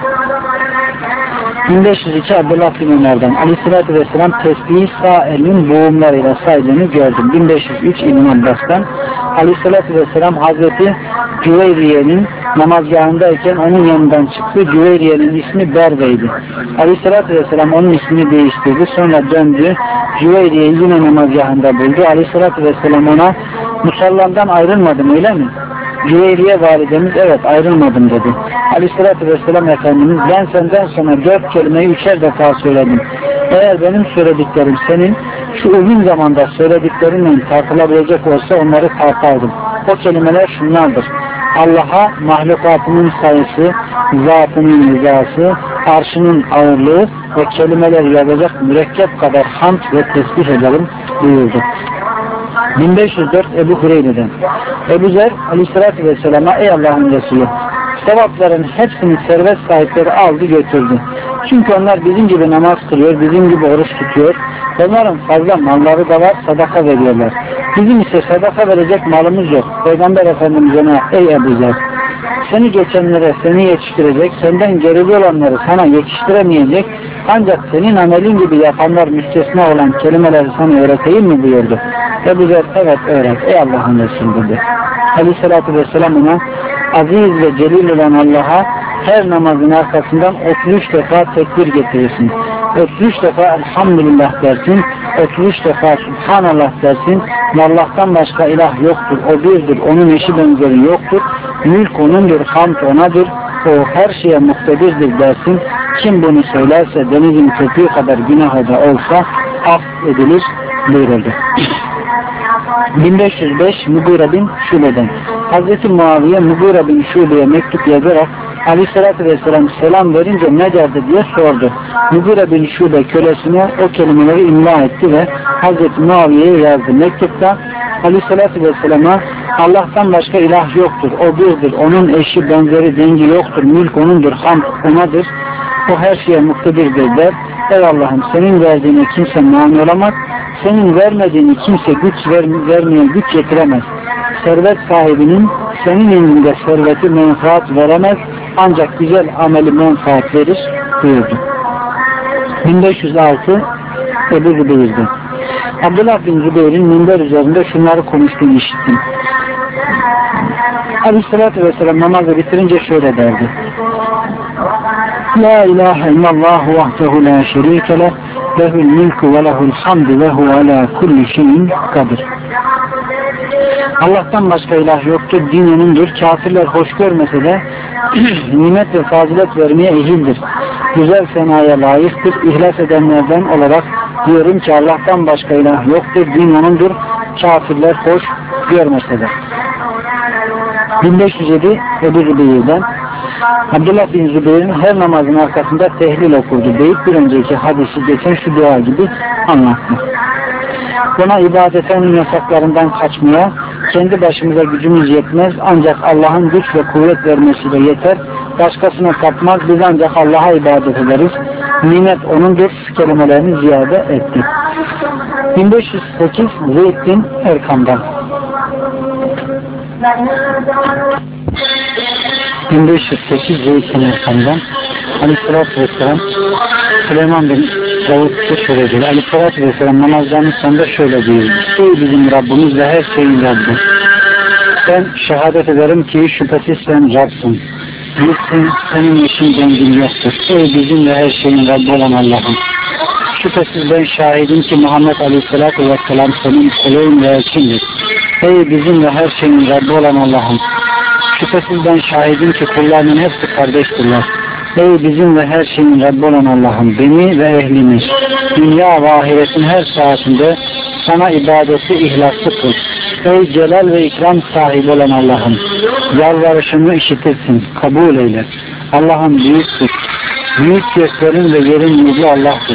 bin beş yüz iki Abdullah bin Ömer'den. Aleyhisselatü Vesselam tesbihi sağ elin boğumlarıyla saydığını gördüm. bin beş yüz üç İbn Abbas'tan. Aleyhisselatü Vesselam Hazreti Cüveyriye'nin namazgahındayken onun yanından çıktı. Cüveyriye'nin ismi Berbe'ydi. Aleyhisselatü Vesselam onun ismini değiştirdi. Sonra döndü. Cüveyriye'yi yine namazgahında buldu. Aleyhisselatü Vesselam ona musallandan ayrılmadın öyle mi? Cüveyriye validemiz evet ayrılmadım dedi. Aleyhisselatü Vesselam Efendimiz ben senden sonra dört kelimeyi üçer defa söyledim. Eğer benim söylediklerim senin şu uzun zamanda söylediklerinden tartılabilecek olsa onları tartardım. O kelimeler şunlardır. Allah'a mahlukatının sayısı, zatının rızası, arşının ağırlığı ve kelimeleri yazacak mürekkep kadar hamd ve tesbih ederim buyurdu. bin beş yüz dört Ebu Hureyre'den. Ebu Zer Aleyhisselatü Vesselam'a ey Allah'ın Resulü sevapların hepsini servet sahipleri aldı götürdü. Çünkü onlar bizim gibi namaz kılıyor, bizim gibi oruç tutuyor. Onların fazla malları da var, sadaka veriyorlar. Bizim ise sadaka verecek malımız yok. Peygamber Efendimiz ona ey Ebu Zer seni geçenlere seni yetiştirecek, senden gerili olanları sana yetiştiremeyecek, ancak senin amelin gibi yapanlar müstesna olan kelimeleri sana öğreteyim mi buyurdu. Ebu Zer evet öğret ey Allah'ın Resulü dedi. Aleyhisselatü Vesselam ona aziz ve celil olan Allah'a her namazın arkasından otuz üç defa tekbir getirirsin. otuz üç defa elhamdülillah dersin. otuz üç defa subhanallah dersin. Allah'tan başka ilah yoktur. O birdir. Onun eşi benzeri yoktur. Mülk onundur. Hamd onadır. O her şeye muktedirdir dersin. Kim bunu söylerse denizin köpüğü kadar günahı da olsa af edilir buyuruldu. bin beş yüz beş Mugire bin Şube'den. Hazreti Muaviye Mugire bin Şube'ye mektup yazarak Aleyhisselatü Vesselam selam verince ne derdi diye sordu. Mugire bin Şube kölesine o kelimeleri imla etti ve Hazreti Muaviye'ye yazdı. Mektupta Aleyhisselatü Vesselam'a Allah'tan başka ilah yoktur. O birdir. Onun eşi benzeri dengi yoktur. Mülk onundur. Hamd onadır. O her şeye muktedirdir der. Ey Allah'ım senin verdiğine kimse mani olamaz. Senin vermediğini kimse güç ver, vermeye güç getiremez. Servet sahibinin senin elinde serveti menfaat veremez. Ancak güzel ameli menfaat verir buyurdu. bin beş yüz altı Ebu Zübeyir'de. Abdullah bin Zübeyir'in minber üzerinde şunları konuştuğunu işittim. Aleyhisselatü Vesselam namazı bitirince şöyle derdi. La ilahe illallah vahdehu la şerike leh lehul milku ve lehul hamdu ve hu ala kulli şeyin kadir. Allah'tan başka ilah yoktur, din O'nundur. Kafirler hoş görmese de nimet ve fazilet vermeye ehildir. Güzel senaya layıktır. İhlas edenlerden olarak diyorum ki Allah'tan başka ilah yoktur, din O'nundur. Kafirler hoş görmese de. bin beş yüz yedi Ebu Zübeyir'den Abdullah bin Zübeyir'in her namazın arkasında tehlil okurdu deyip bir önceki hadisi geçen şu dua gibi anlattı. Buna ibadetin yasaklarından kaçmaya kendi başımıza gücümüz yetmez, ancak Allah'ın güç ve kuvvet vermesiyle yeter. Başkasına tapmaz, biz ancak Allah'a ibadet ederiz. Nimet O'nundur kelimelerini ziyade etti. bin beş yüz sekiz Zeyd bin Erkam'dan bin beş yüz sekiz Zeyd bin Erkam'dan Aleyhisselatü Vesselam Süleyman bin Davud'da şöyle diyor. Aleyhisselatü Vesselam namazlarının sonunda şöyle diyor. Ey bizim Rabbimiz ve her şeyin Rabbi. Ben şehadet ederim ki şüphesiz sen Rabb'sin. Bilsin senin işin dengin yoktur. Ey bizim ve her şeyin Rabbi olan Allah'ım. Şüphesiz ben şahidim ki Muhammed Aleyhisselatü Vesselam senin kulun ve elçindir. Ey bizim ve her şeyin Rabbi olan Allah'ım. Şüphesiz ben şahidim ki kullarının hepsi kardeştirler. Ey bizim ve her şeyin Rabbi olan Allah'ım, beni ve ehlimi dünya ve ahiretin her saatinde sana ibadeti ihlaslı kıl. Ey celal ve ikram sahibi olan Allah'ım, yalvarışımı işitirsin, kabul eyle. Allah'ım büyüktür. Büyük göklerin ve yerin nuru Allah'tır.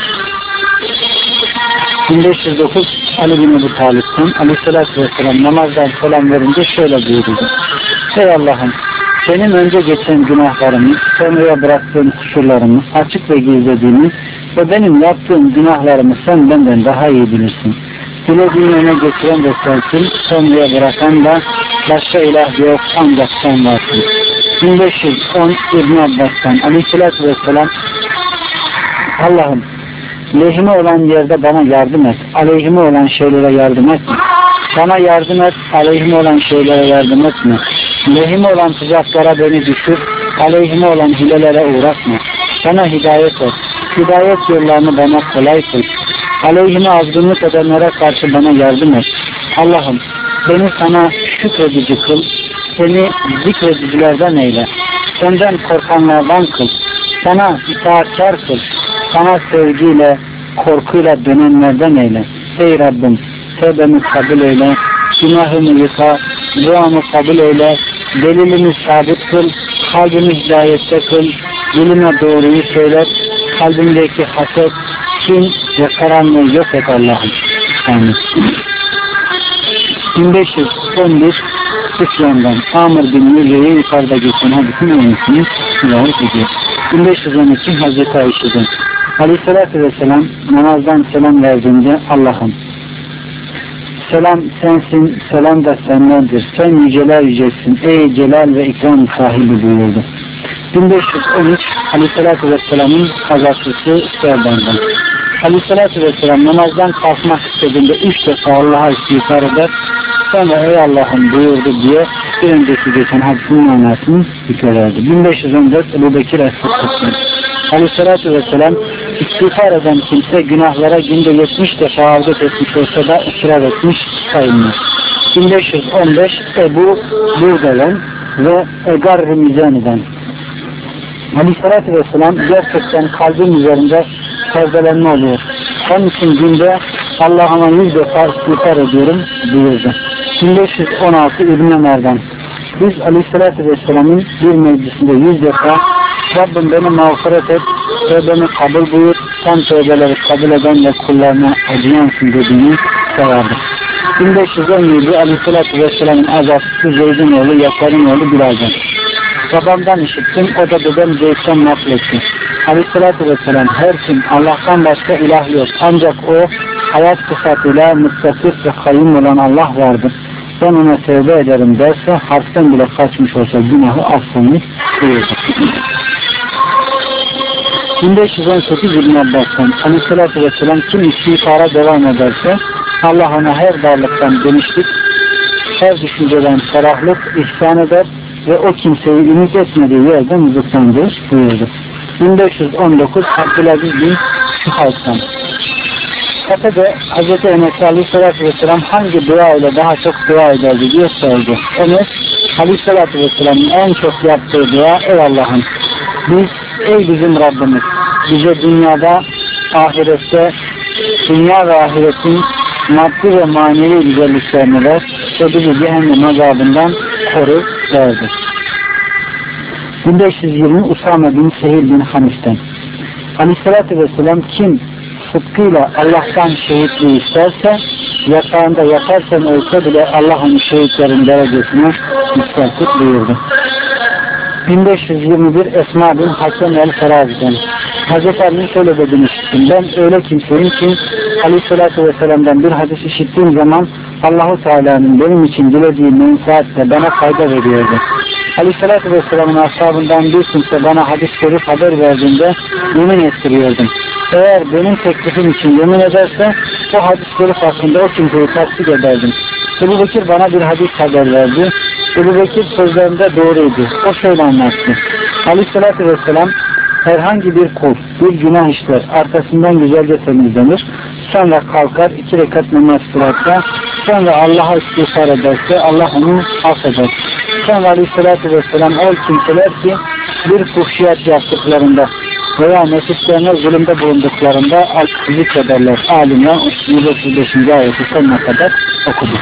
bin beş yüz dokuz Ali bin Ebu Talib'ten Aleyhisselatü Vesselam namazdan selam verince şöyle buyurdu. Ey Allah'ım, benim önce geçen günahlarımı, sonraya bıraktığım kusurlarımı, açık ve gizlediğimi ve benim yaptığım günahlarımı sen benden daha iyi bilirsin. Dilediğini öne getiren de sensin, sonraya bırakan da başka ilah yok, ancak sen varsın. bin beş yüz on İbn Abbas'tan Aleyhisselatü Vesselam Allah'ım, lehime olan yerde bana yardım et, aleyhime olan şeylere yardım etme. Bana yardım et, aleyhime olan şeylere yardım etme. Lehime olan tuzaklara beni düşür, aleyhime olan hilelere uğratma. Bana hidayet et, hidayet yollarını bana kolay kıl. Aleyhime azgınlık edenlere karşı bana yardım et. Allah'ım, beni sana şükredici kıl, seni zikredicilerden eyle. Senden korkanlardan kıl, sana itaatkar kıl, sana sevgiyle, korkuyla dönenlerden eyle. Ey Rabbim, tövbemi kabul eyle, günahımı yıka, duamı kabul eyle, delilimi sabit kıl, kalbimi hidayette kıl, dilime doğruyu söyler, kalbimdeki haset, kin ve karanlığı yok et Allah'ım. Amin. bin beş yüz on bir Süfyan'dan Amr bin Müze'ye yukarıda geçen hadisin öğrencisini rivayet ediyor. bin beş yüz on iki Hazreti Ayşe'den Aleyhisselatü Vesselam namazdan selam verdiğinde Allah'ım, selam sensin, selam da sendendir. Sen yüceler yücesin, ey celal ve ikram sahibi buyurdu. bin beş yüz on üç Aleyhisselatü Vesselam'ın kazasısı Serdan'dan. Aleyhisselatü Vesselam namazdan kalkmak istediğinde üç defa Allah'a istiğfar eder. Sonra ey Allah'ım buyurdu diye bir önceki geçen hadisin manasını yüklerdi. bin beş yüz on dört Ebu Bekir Es-Sıddık'tan Aleyhisselatü Vesselam istiğfar eden kimse günahlara günde yetmiş defa avdet etmiş olsa da ısrar etmiş sayılmaz. bin beş yüz on beş Ebu Burde'den ve Egar Mizani'den Aleyhisselatü Vesselam gerçekten kalbim üzerinde sevdelenme oluyor. Onun için günde Allah'ıma yüz defa istiğfar ediyorum buyurdu. bin beş yüz on altı İbn Ömer'den biz Aleyhisselatü Vesselam'ın bir meclisinde yüz defa Rabbim beni mağfiret et, tövbemi kabul buyur, sen tövbeleri kabul eden ve kullarına acıyansın dediğini sayardı. bin beş yüz on yedi Aleyhisselatü Vesselam'ın azatçısı Zeyd'in oğlu Yakar'ın oğlu Bilal'den. Babamdan işittim, o da dedem Zeyd'den nakletti. Aleyhisselatü Vesselam her kim Allah'tan başka ilah yok, ancak o hayat sıfatıyla müstakif ve kayyum olan Allah vardır. Ben ona tövbe ederim derse harften bile kaçmış olsa günahı affolmuş buyurdu. bin beş yüz on sekiz İbn Abbas'tan Aleyhisselatü Vesselam kim istiğfara devam ederse Allah ona her darlıktan genişlik, her düşünceden ferahlık ihsan eder ve o kimseyi ümit etmediği yerden uzaklandırır buyurdu. bin beş yüz on dokuz Abdülaziz bin Şuhayb'dan. Tepede Hz. Enes Aleyhisselatü Vesselam hangi dua ile daha çok dua ederdi diye sordu. Enes Aleyhisselatü Vesselam'ın en çok yaptığı dua: ey Allah'ım, biz, ey bizim Rabbimiz, bize dünyada, ahirette, dünya ve ahiretin maddi ve manevi güzelliklerini ver ve bizi cehennem azabından koru derdi. bin beş yüz yirmi Usame bin Sehil bin Hanif'ten. Aleyhisselatü Vesselam kim sıdkıyla Allah'tan şehitliği isterse, yatağında yatarken ölse bile Allah onu şehitlerin derecesine yükseltir buyurdu. bin beş yüz yirmi bir Esma bin Hakem el-Ferazi'den. Hazreti Ali'nin şöyle dediğini işittim: ben öyle kimseyim ki Aleyhisselatü Vesselam'dan bir hadis işittiğim zaman Allah-u Teala'nın benim için dilediği menfaatle bana fayda veriyordu. Aleyhisselatü Vesselam'ın ashabından bir kimse bana hadis görüp haber verdiğinde yemin ettiriyordum. Eğer benim teklifim için yemin ederse o hadis görüp hakkında o kimseyi tasdik ederdim. Ebu Bekir bana bir hadis haber verdi. Ebu Bekir sözlerinde doğruydu. O şöyle anlattı: Aleyhisselatü Vesselam herhangi bir kul bir günah işler, arkasından güzelce temizlenir, sonra kalkar iki rekat namaz kılarsa, sonra Allah'a istiğfar ederse Allah onu affeder. Sonra Aleyhisselatü Vesselam o kimseler ki bir fuhşiyat yaptıklarında veya nefislerine zulümde bulunduklarında zikrederler. Alimler yüz otuz beşinci ayeti sonuna kadar okudu.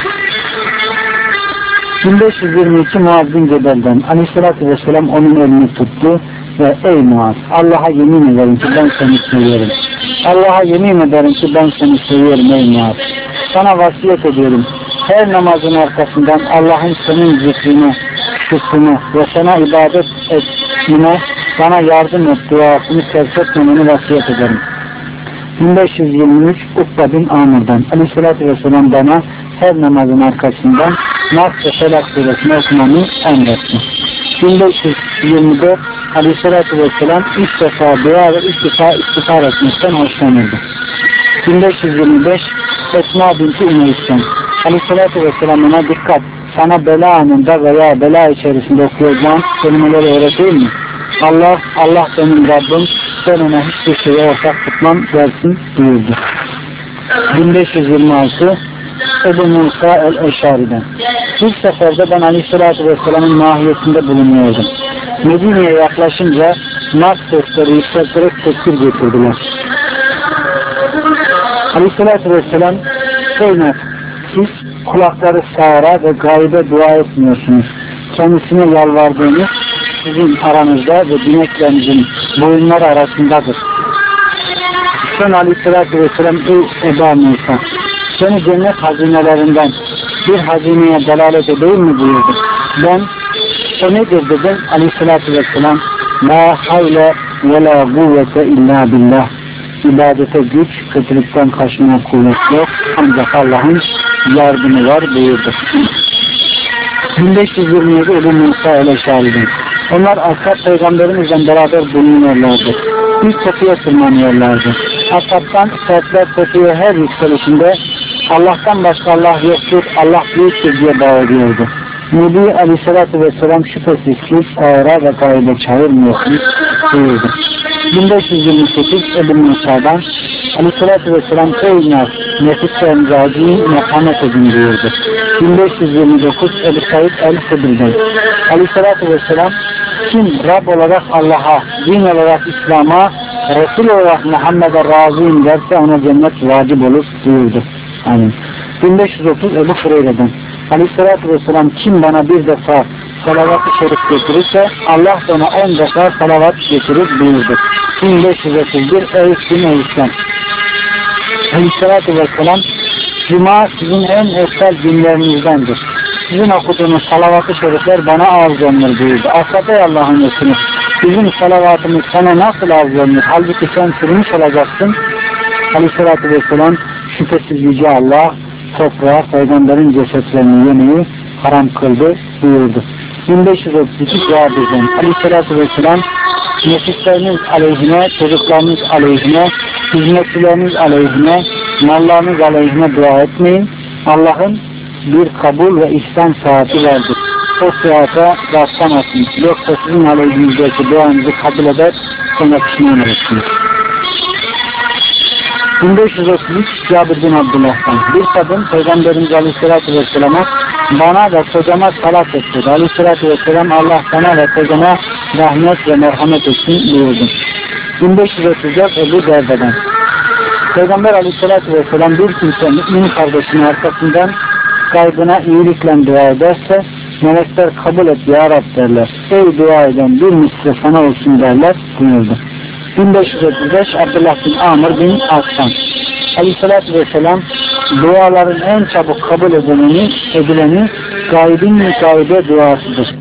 bin beş yüz yirmi iki Muaz bin Cebel'den. Aleyhisselatü Vesselam onun elini tuttu ve ey Muaz, Allah'a yemin ederim ki ben seni seviyorum. Allah'a yemin ederim ki ben seni seviyorum ey Muaz. Sana vasiyet ediyorum. Her namazın arkasından Allah'ın senin zikrine, şükrüne ve sana ibadet etmine, sana yardım et duasını terk etmemeni vasiyet ederim. bin beş yüz yirmi üç Ukba bin Amir'den. Aleyhisselatü Vesselam bana her namazın arkasından Nas ve Felak suresini okumamı emretti. bin beş yüz yirmi dört Aleyhisselatü Vesselam üç defa dua ve üç defa istiğfar etmekten hoşlanırdı. bin beş yüz yirmi beş Esma binti Ümeys'ten. Aleyhisselatü Vesselam ona dikkat, sana bela anında veya bela içerisinde okuyacağım kelimeleri öğreteyim mi? Allah, Allah benim Rabbim, ben ona hiçbir şeye ortak tutmam dersin buyurdu. bin beş yüz yirmi altı Ebu Musa el-Eşari'den. Bir seferde ben Aleyhisselatü Vesselam'ın mahiyetinde bulunuyordum. Medine'ye yaklaşınca nas sesleri yükselterek tekbir getirdiler. Aleyhisselatü Vesselam, ey nas, siz kulakları sağıra ve gaybe dua etmiyorsunuz. Kendisine yalvardığınız sizin aranızda ve bineklerinizin boyunları arasındadır. Sonra Aleyhisselatü Vesselam, ey Eba Musa, seni cennet hazinelerinden bir hazineye delalet edeyim mi buyurdu. Ben, o nedir dedim. Aleyhisselatü Vesselam, la havle ve la kuvvete illa billah. İbadete güç, kötülükten kaçmaya kuvvet yok, ancak Allah'ın yardımı var buyurdu. bin beş yüz yirmi yedi Ebu Musa el-Eşari'den. Onlar ashab peygamberimizle beraber bulunuyorlardı. Bir tepeye tırmanıyorlardı. Ashabtan sertler tepeye her yükselişinde Allah'tan başka Allah yoktur, Allah büyüktür diye bağırıyordu. Nebi Aleyhisselatü Vesselam şüphesiz ki sağıra ve gaybe çağırmıyorsunuz buyurdu. bin beş yüz yirmi sekiz Ebu Musa'dan. Aleyhisselatü Vesselam, ey nas, nefislerinize acıyın, merhamet edin buyurdu. bin beş yüz yirmi dokuz Ebu Said el-Hudri'den. Aleyhisselatü Vesselam, kim Rab olarak Allah'a, din olarak İslam'a, Resul olarak Muhammed'e razıyım derse ona cennet vacip olur buyurdu. Amin. bin beş yüz otuz Ebu Hureyre'den. Aleyhisselatü Vesselam, kim bana bir defa salavat-ı şerif getirirse Allah ona on defa salavat getirir buyurdu. bin beş yüz otuz bir Eys bin Eys'ten. Aleyhisselatü Vesselam, Cuma sizin en efsal günlerinizdendir. Sizin okuduğunuz salavat-ı şerifler bana az gelir buyurdu. Ashab, ey Allah'ın Resulü, bizim salavatımız sana nasıl az gelir? Halbuki sen sürmüş olacaksın. Aleyhisselatü Vesselam, şüphesiz Yüce Allah toprağa peygamberin cesetlerini yemeyi haram kıldı buyurdu. bin beş yüz otuz iki Cabir'den. Aleyhisselatü Vesselam, nefisleriniz aleyhine, çocuklarınız aleyhine, hizmetçileriniz aleyhine, mallarınız aleyhine dua etmeyin. Allah'ın bir kabul ve ihsan saati vardır. O saate rastlamasın. Yoksa sizin aleyhinizdeki duanızı kabul eder sonra pişman olursunuz. bin beş yüz otuz üç Cabir bin Abdullah'tan bir kadın Peygamberimiz Aleyhisselatü Vesselam'a bana ve kocama salat etti. Aleyhisselatü Vesselam Allah sana ve kocama rahmet ve merhamet etsin buyurdu. bin beş yüz otuz dört Ebu Derde'den Peygamber Aleyhisselatü Vesselam bir kimse mümin kardeşinin arkasından kaybına iyilikle dua ederse melekler kabul et ya Rab derler. Ey dua eden bir misli sana olsun derler buyurdu. bin beş yüz otuz beş Abdullah bin Amr bin As'tan Aleyhisselatü Vesselam duaların en çabuk kabul edileni, edileni gaybin gaybe duasıdır.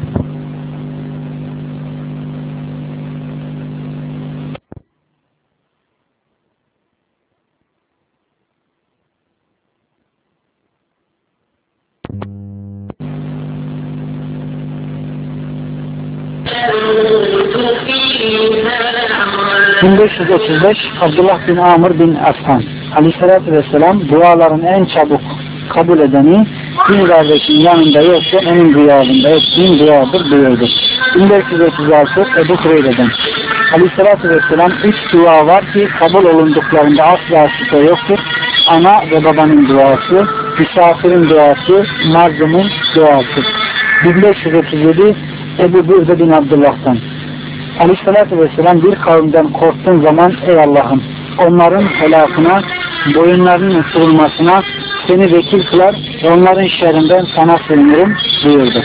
bin beş yüz otuz beş Abdullah bin Amr bin As'tan Aleyhisselatü Vesselam duaların en çabuk kabul edeni din kardeşinin yanında yoksa onun gıyabında ettiğin duadır buyurdu. bin beş yüz otuz altı Ebu Hureyre'den Aleyhisselatü Vesselam üç dua var ki kabul olunduklarında asla şüphe yoktur. Ana ve babanın duası, misafirin duası, mazlumun duası. bin beş yüz otuz yedi Ebu Bürde bin Abdullah'tan Aleyhisselatü Vesselam bir kavimden korktuğun zaman ey Allah'ım onların helakına, boyunlarının ısırılmasına seni vekil kılar ve onların şerrinden sana sığınırım buyurdu.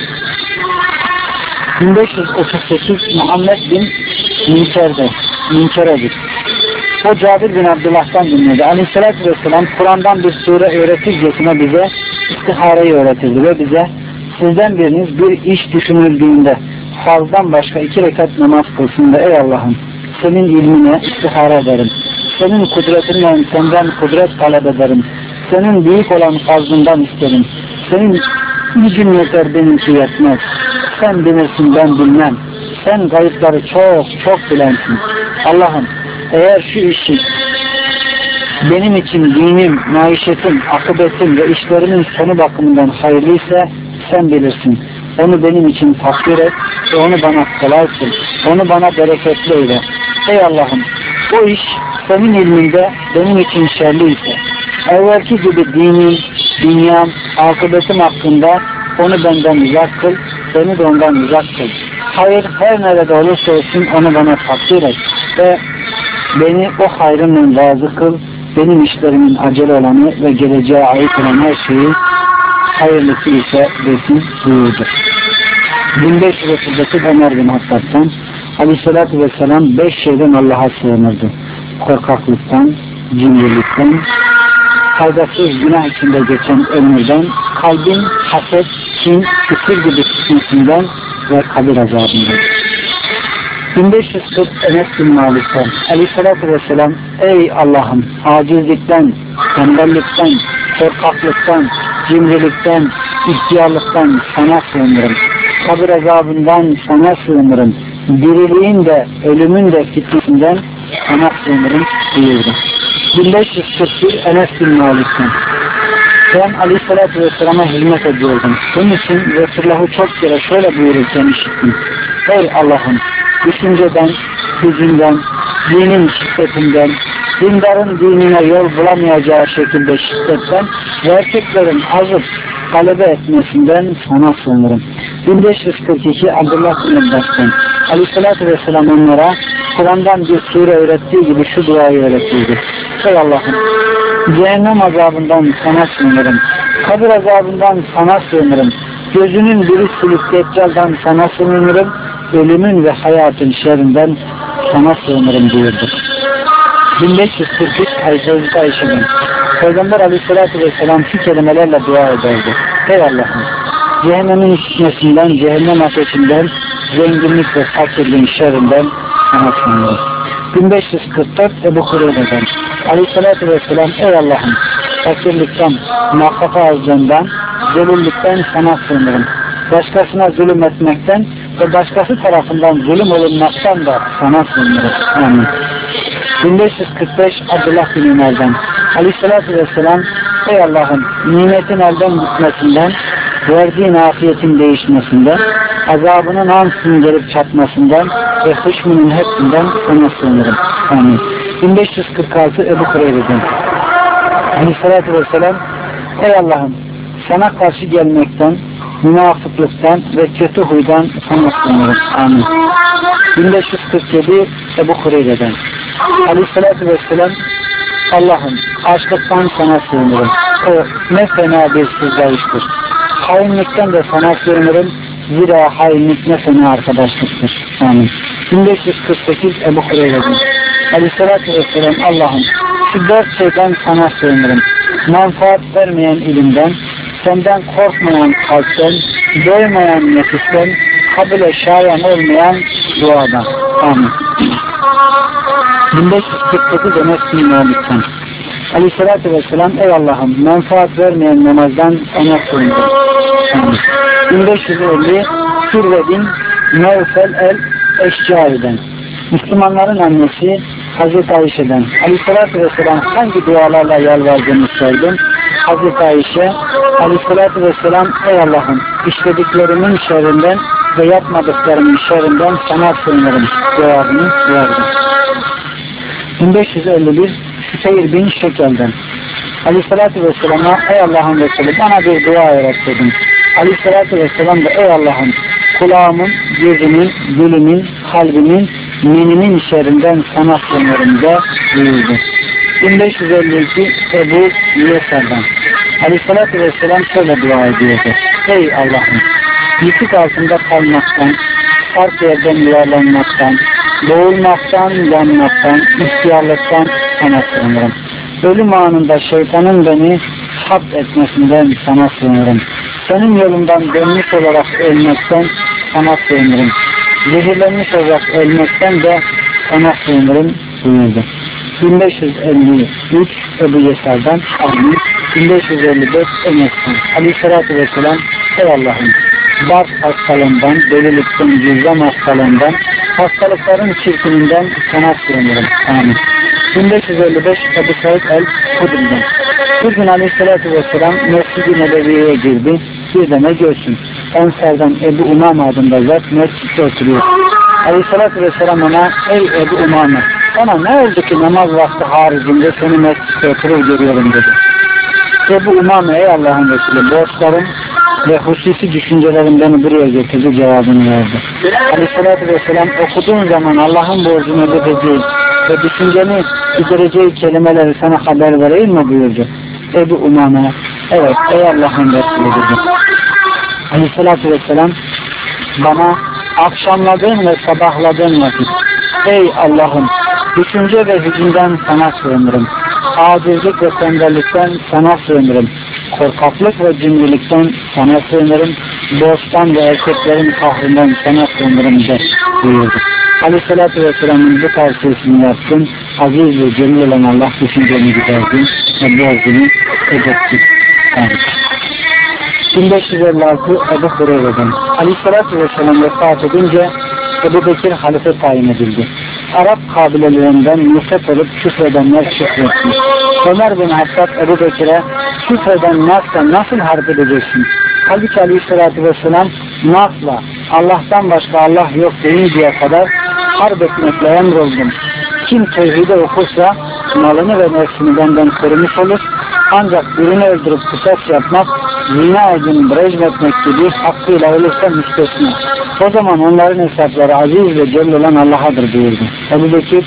bin beş yüz otuz sekiz Muhammed bin Minker'de, Minkere'dir. O Cabir bin Abdullah'tan dinledi. Aleyhisselatü Vesselam Kur'an'dan bir sure öğretircesine bize istihareyi öğretirdi ve bize sizden biriniz bir iş düşünüldüğünde farzdan başka iki rekat namaz kılsın da ey Allah'ım senin ilmine istihare ederim. Senin kudretinle senden kudret talep ederim. Senin büyük olan fazlından isterim. Senin gücün yeter benimki yetmez. Sen bilirsin ben bilmem. Sen gayıpları çok çok bilensin. Allah'ım eğer şu işi benim için dinim, maişetim, akıbetim ve işlerimin sonu bakımından hayırlıysa sen bilirsin. Onu benim için takdir et ve onu bana kolay kıl. Onu bana bereketli eyle. Ey Allah'ım o iş senin ilminde benim için şerliyse evvelki gibi dinim, dünyam, akıbetim hakkında onu benden uzak kıl, beni de ondan uzak kıl. Hayır her nerede olursa olsun onu bana takdir et ve beni o hayrınla razı kıl. Benim işlerimin acele olanı ve geleceğe ait olan her şeyi hayırlısı ise desin buyurdu. bin beş yüz otuz dokuz Ömer bin Hattab'dan Aleyhisselatü Vesselam beş şeyden Allah'a sığınırdı. Korkaklıktan, cimrilikten, faydasız günah içinde geçen ömürden, kalbin haset, kin, küfür gibi sıkıntısından ve kabir azabından. bin beş yüz kırk Enes bin Malik'ten Aleyhisselatü Vesselam ey Allah'ım acizlikten, tembellikten, korkaklıktan, cimrilikten, ihtiyarlıktan sana sığınırım. Kabir azabından sana sığınırım. Diriliğin de ölümün de fitnesinden sana sığınırım buyurdu. bin beş yüz kırk bir Enes bin Malik'ten ben Aleyhisselatü Vesselam'a hizmet ediyordum. Bunun için Resulullah'ı çok kere şöyle buyururken işittim. Ey Allah'ım düşünceden, gücünden, dinin şiddetinden, dindarın dinine yol bulamayacağı şekilde şiddetten ve erkeklerin azıp talebe etmesinden sana sığınırım. bin beş yüz kırk iki Abdullah bin Abbas'tan Aleyhisselatü Vesselam onlara Kur'an'dan bir sure öğrettiği gibi şu duayı öğretirdi. Ey Allah'ım cehennem azabından sana sığınırım. Kabir azabından sana sığınırım. Gözünün biri silik deccaldan sana sığınırım. Ölümün ve hayatın şerrinden sana sığınırım buyurdu. bin beş yüz kırk üç Hazreti Ayşe'den Peygamber Aleyhisselatü Vesselam şu kelimelerle dua ederdi. Ey Allah'ım cehennemin fitnesinden, cehennem ateşinden, zenginlik ve fakirliğin şerrinden sana sığınırım. bin beş yüz kırk dört Ebu Hureyre'den Aleyhisselatü Vesselam ey Allah'ım fakirlikten, nafaka azlığından, zelillikten sana sığınırım. Başkasına zulüm etmekten ve başkası tarafından zulüm olunmaktan da sana sığınırım. Amin. bin beş yüz kırk beş Abdullah bin Ömer'den Aleyhisselatü Vesselam ey Allah'ım nimetin elden gitmesinden, verdiğin afiyetin değişmesinden, azabının ansızın gelip çatmasından ve hışmının hepsinden sana sığınırım. Amin. bin beş yüz kırk altı Ebu Hureyre'den Aleyhisselatü Vesselam: ey Allah'ım, sana karşı gelmekten, münafıklıktan ve kötü huydan sana sığınırım. Amin. bin beş yüz kırk yedi Ebu Hureyre'den Aleyhisselatü Vesselam: Allah'ım, açlıktan sana sığınırım. O ne fena bir sızdayıştır. Hainlikten de sana sığınırım. Zira hainlik ne fena arkadaşlıktır. Amin. bin beş yüz kırk sekiz Ebu Hureyre'den Aleyhisselatü Vesselam: Allah'ım, şu dört şeyden sana sığınırım. Manfaat vermeyen ilimden, senden korkmayan kalpten, doymayan nefisten, kabule şayan olmayan duadan. Amin. bin beş yüz kırk dokuz Enes bin Malik'ten Aleyhisselatü Vesselam: ey Allah'ım, menfaat vermeyen namazdan sana sığınırım. Amin. bin beş yüz elli Sürve bin Nevfel el-Eşcari'den Müslümanların annesi Hazreti Ayşe'den Aleyhisselatü Vesselam hangi dualarla yalvardığını sordum. Hazreti Ayşe: Aleyhisselatü Vesselam, ey Allah'ım, işlediklerimin şerrinden ve yapmadıklarımın şerrinden sana sığınırım cevabını verdi. bin beş yüz elli bir Süfeyr bin Şekel'den Aleyhisselatü Vesselam'a: ey Allah'ın Resulü, bana bir dua öğret dedim. Aleyhisselatü Vesselam da: ey Allah'ım, kulağımın, gözümün, dilimin, kalbimin, menimin şerrinden sana sığınırım da buyurdu. bin beş yüz elli iki Ebu Yesar'dan Aleyhisselatü Vesselam şöyle dua ediyordu: ey Allah'ım, yıkık altında kalmaktan, sarp yerden yuvarlanmaktan, boğulmaktan, yanmaktan, ihtiyarlıktan sana sığınırım. Ölüm anında şeytanın beni hap etmesinden sana sığınırım. Senin yolundan dönmüş olarak ölmekten sana sığınırım. Zehirlenmiş olarak ölmekten de sana sığınırım buyurdu. bin beş yüz elli üç Ebu Yesar'dan Amin. bin beş yüz elli dört Enes'ten Aleyhisselatü Vesselam: ey Allah'ım, bart hastalığından, delilikten, cüzdan hastalığından, hastalıkların çirkininden sana sığınırım. Amin. bin beş yüz elli beş Ebu Said el-Hudri'den bir gün Aleyhisselatü Vesselam Mescid-i Nebevi'ye girdi. Bir de ne görsün? Ensardan Ebu Umame adında zat mescitte oturuyor. Aleyhisselatü Vesselam ona: ey Ebu Umame, sana ne oldu ki namaz vakti haricinde seni mescitte oturur görüyorum dedi. Ebu Umame: ey Allah'ın Resulü, borçlarım ve hususi düşüncelerim beni buraya getirdi cevabını verdi. Aleyhisselatü Vesselam: okuduğun zaman Allah'ın borcunu ödeyeceği ve düşünceni gidereceği kelimeleri sana haber vereyim mi buyurdu. Ebu Umame: evet ey Allah'ın Resulü dedi. Aleyhisselatü Vesselam bana: akşamladığın ve sabahladığın vakit, ey Allah'ım, düşünce ve hüzünden sana sığınırım. Acizlik ve tembellikten sana sığınırım. Korkaklık ve cimrilikten sana sığınırım. Borçtan ve erkeklerin kahrinden sana sığınırım de buyurdu. Aleyhisselatü Vesselam'ın bu tavsiyesini yaptım. Aziz ve celil olan Allah düşünceni giderdi ve borcunu ödetti. Evet. bin beş yüz elli altı Ebu Hureyre'den Aleyhisselatü Vesselam vefat edince Ebu Bekir halife tayin edildi. Arap kabilelerinden nefret olup küfredenler küfretti. Ömer bin Hattab Ebu Bekir'e: küfreden nasla nasıl harp edeceksin? Halbuki Aleyhisselatü Vesselam nasla Allah'tan başka Allah yok deyinceye kadar harp etmekle emroldum. Kim tevhide okursa malını ve nefsini benden korumuş olur. Ancak birini öldürüp kısas yapmak, zina edin, rejmetmek gibi hakkıyla ölürse müstesna. O zaman onların hesapları aziz ve celil olan Allah'adır buyurdu. Ebu Bekir: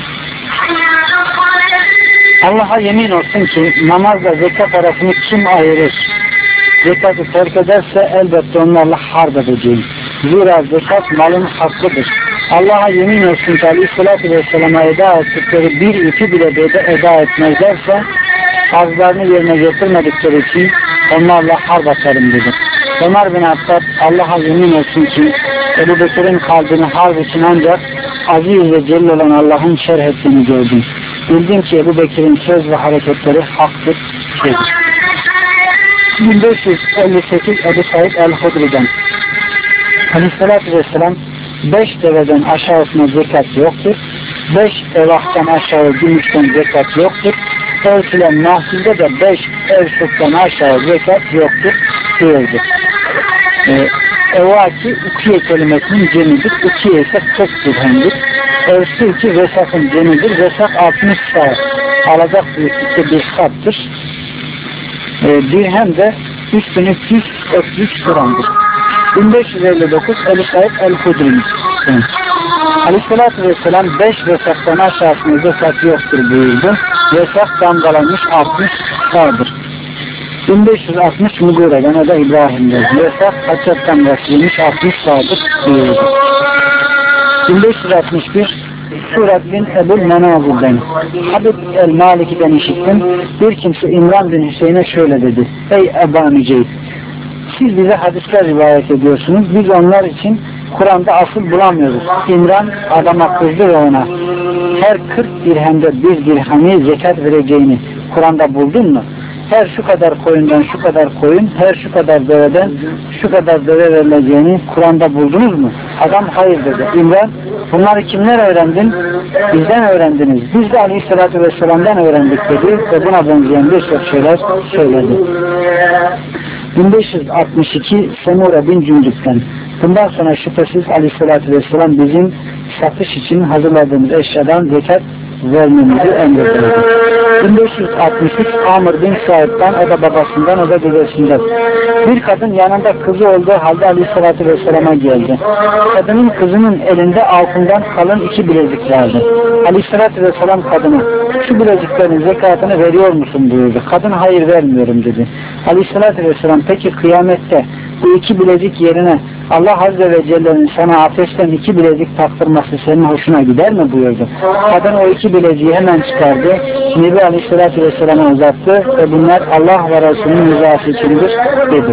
Allah'a yemin olsun ki namazla zekat arasını kim ayırır? Zekatı terk ederse elbette onlarla harp edeceğim. Zira zekat malın hakkıdır. Allah'a yemin olsun ki Aleyhisselatü Vesselam'a eda ettikleri bir iki bile de eda etmezlerse farzlarını yerine getirmedikleri için onlarla harp atarım dedi. Ömer bin Hattab: Allah'a yemin olsun ki Ebu Bekir'in kalbini harp için ancak aziz ve celil olan Allah'ın şerh ettiğini gördüm. Bildim ki Ebu Bekir'in söz ve hareketleri haktır, şeydir. bin beş yüz elli sekiz Ebu Said el-Hudri'den Aleyhisselatü Vesselam: beş deveden aşağısına zekat yoktur. Beş evaktan aşağı gümüşten zekat yoktur. Ölçülen mahsulde de beş ev sütten aşağı zekat yoktur diyordu. E, Evaki ukiye kelimesinin cemidir. Ukiye ise kırk dirhemdir. Evsiki vesakın cemidir. Vesak altmış saat. Alacak büyüklükte bir saptır. E, dirhem de üç bin üç yüz otuz üç gramdır. bin beş yüz elli dokuz Ebu Said el-Hudri. Aleyhissalatü vesselam beş vesaktan aşağısında vesak yoktur buyurdu. Vesak damgalanmış altmış sağdır. bin beş yüz altmış Mugure'den, o da İbrahim'de. Vesak haçattan başlamış altmış sağdır buyurdu. bin beş yüz altmış bir Surat bin Ebul Menazir'den Habib el-Maliki'den işittim. Bir kimse İmran bin Hüseyin'e şöyle dedi: Ey Ebu Müceyd, siz bize hadisler rivayet ediyorsunuz. Biz onlar için Kur'an'da asıl bulamıyoruz. İmran adama kızdı ve ona her kırk dirhemde bir dirhemi zekat vereceğini Kur'an'da buldun mu? Her şu kadar koyundan şu kadar koyun, her şu kadar deveden şu kadar deve verileceğini Kur'an'da buldunuz mu? Adam hayır dedi. İmran, bunları kimler öğrendin? Bizden öğrendiniz. Biz de Aleyhisselatü Vesselam'dan öğrendik dedi ve buna benzeyen birçok şeyler söyledi. bin beş yüz altmış iki Semure bin Cündük'ten. Bundan sonra şüphesiz Aleyhisselatü Vesselam bizim satış için hazırladığımız eşyadan zekat vermemizi emrediyordu. bin beş yüz altmış üç Amr bin Said'den, o da babasından, o da dedesinden. Bir kadın yanında kızı olduğu halde Aleyhisselatü Vesselam'a geldi. Kadının kızının elinde altından kalın iki bilezik vardı. Aleyhisselatü Vesselam kadına, şu bileziklerin zekatını veriyor musun buyurdu. Kadın hayır vermiyorum dedi. Aleyhisselatü Vesselam, peki kıyamette bu iki bilezik yerine Allah Azze ve Celle'nin sana ateşten iki bilezik taktırması senin hoşuna gider mi buyurdu. Kadın o iki bileziği hemen çıkardı. Nebi Aleyhisselatü Vesselam'a uzattı ve bunlar Allah ve Resulünün rızası içindir dedi.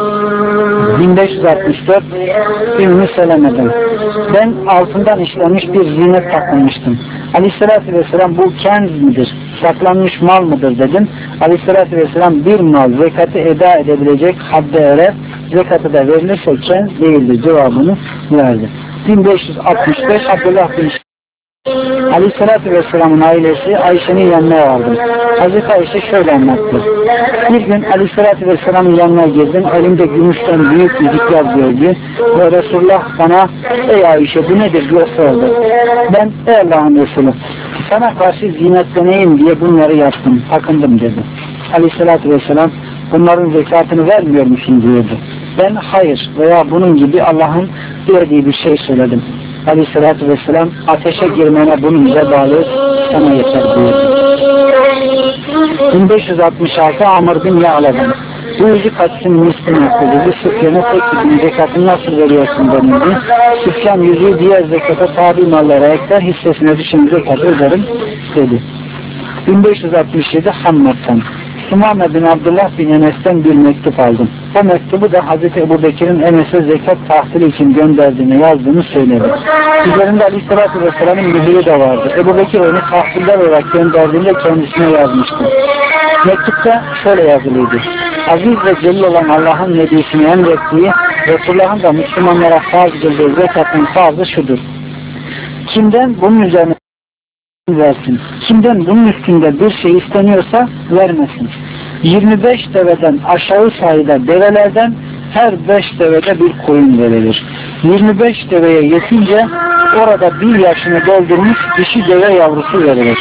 bin beş yüz altmış dört Ümmü Seleme'den. Ben altından işlenmiş bir zinet takılmıştım. Aleyhisselatü Vesselam, bu kenz midir? Saklanmış mal mıdır dedim. Aleyhisselatü Vesselam, bir mal zekatı eda edebilecek hadde erer, zekatı da verilirse kenz değildir cevabını verdi. bin beş yüz altmış beş Abdullah bin Aleyhisselatü Vesselam'ın ailesi Ayşe'nin yanına vardı. Hazreti Ayşe şöyle anlattı. Bir gün Aleyhisselatü Vesselam'ın yanına girdim. Elimde gümüşten büyük yüzükler gördü. Ve Resulullah bana, ey Ayşe bu nedir diye sordu. Ben, ey Allah'ın Resulü, sana karşı zinetleneyim diye bunları yaptım, takındım dedi. Aleyhisselatü Vesselam, bunların zekatını vermiyor musun diyordu. Ben hayır veya bunun gibi Allah'ın verdiği bir şey söyledim. Aleyhisselatü Vesselam, ateşe girmene bunun zebalı sana yeter buyurdu. bin beş yüz altmış altı Amr bin Ya'la'dan. Bu yüzü kaçsın Müslüm yaptı. Süfyan'a tek bir zekatını nasıl veriyorsun denildi. Süfyan yüzüğü diğer zekata tabi mallara ekler, hissesine düşen zekatı öderim dedi. bin beş yüz altmış yedi Hammad'dan. Sumame bin Abdullah bin Enes'ten bir mektup aldım. O mektubu da Hazreti Ebu Bekir'in Enes'e zekat tahsili için gönderdiğini yazdığını söyledi. Üzerinde Aleyhisselatü Vesselam'ın mührü de vardı. Ebu Bekir onu tahsiller olarak gönderdiğinde kendisine yazmıştı. Mektupta şöyle yazılıydı. Aziz ve celil olan Allah'ın nebisini emrettiği, Resulullah'ın da Müslümanlara farz kıldığı zekatın farzı şudur. Kimden bunun üzerine versin. Kimden bunun üstünde bir şey isteniyorsa vermesin. yirmi beş deveden aşağı sayıda develerden her beş devede bir koyun verilir. yirmi beş deveye yetince orada bir yaşını doldurmuş dişi deve yavrusu verilir.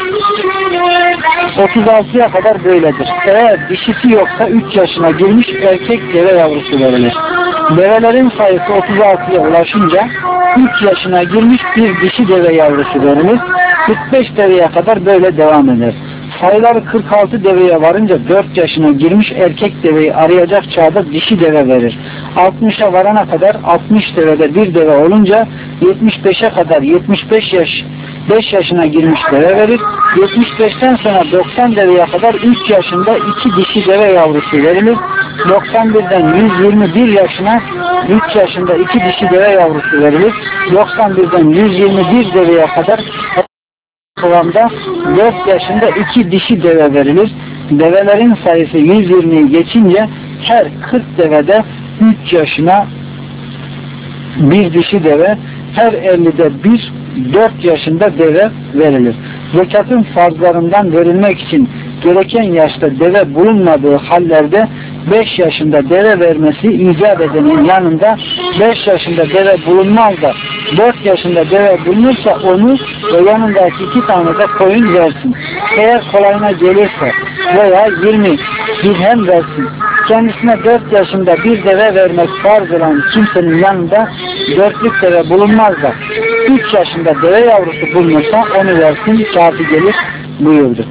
otuz altıya kadar böyledir. Eğer dişisi yoksa üç yaşına girmiş erkek deve yavrusu verilir. Develerin sayısı otuz altıya ulaşınca üç yaşına girmiş bir dişi deve yavrusu verilir. kırk beş deveye kadar böyle devam eder. Sayıları kırk altı deveye varınca dört yaşına girmiş erkek deveyi arayacak çağda dişi deve verir. altmışa varana kadar altmış devede bir deve olunca yetmiş beşe kadar yetmiş beş yaş beş yaşına girmiş deve verir. yetmiş beşten sonra doksan deveye kadar üç yaşında iki dişi deve yavrusu verilir. doksan birden yüz yirmi bir yaşına üç yaşında iki dişi deve yavrusu verilir. doksan birden yüz yirmi bir deveye kadar toplamda dört yaşında iki dişi deve verilir. Develerin sayısı yüz yirmiyi geçince her kırk devede üç yaşına bir dişi deve, her ellide bir dört yaşında deve verilir. Zekatın farzlarından verilmek için gereken yaşta deve bulunmadığı hallerde beş yaşında deve vermesi icap edenin yanında beş yaşında deve bulunmaz da dört yaşında deve bulunursa onu ve yanındaki iki tane de koyun versin. Eğer kolayına gelirse veya yirmi dirhem versin. Kendisine dört yaşında bir deve vermek farz olan kimsenin yanında dörtlük deve bulunmaz da üç yaşında deve yavrusu bulunursa onu versin, kafi gelir buyurdu.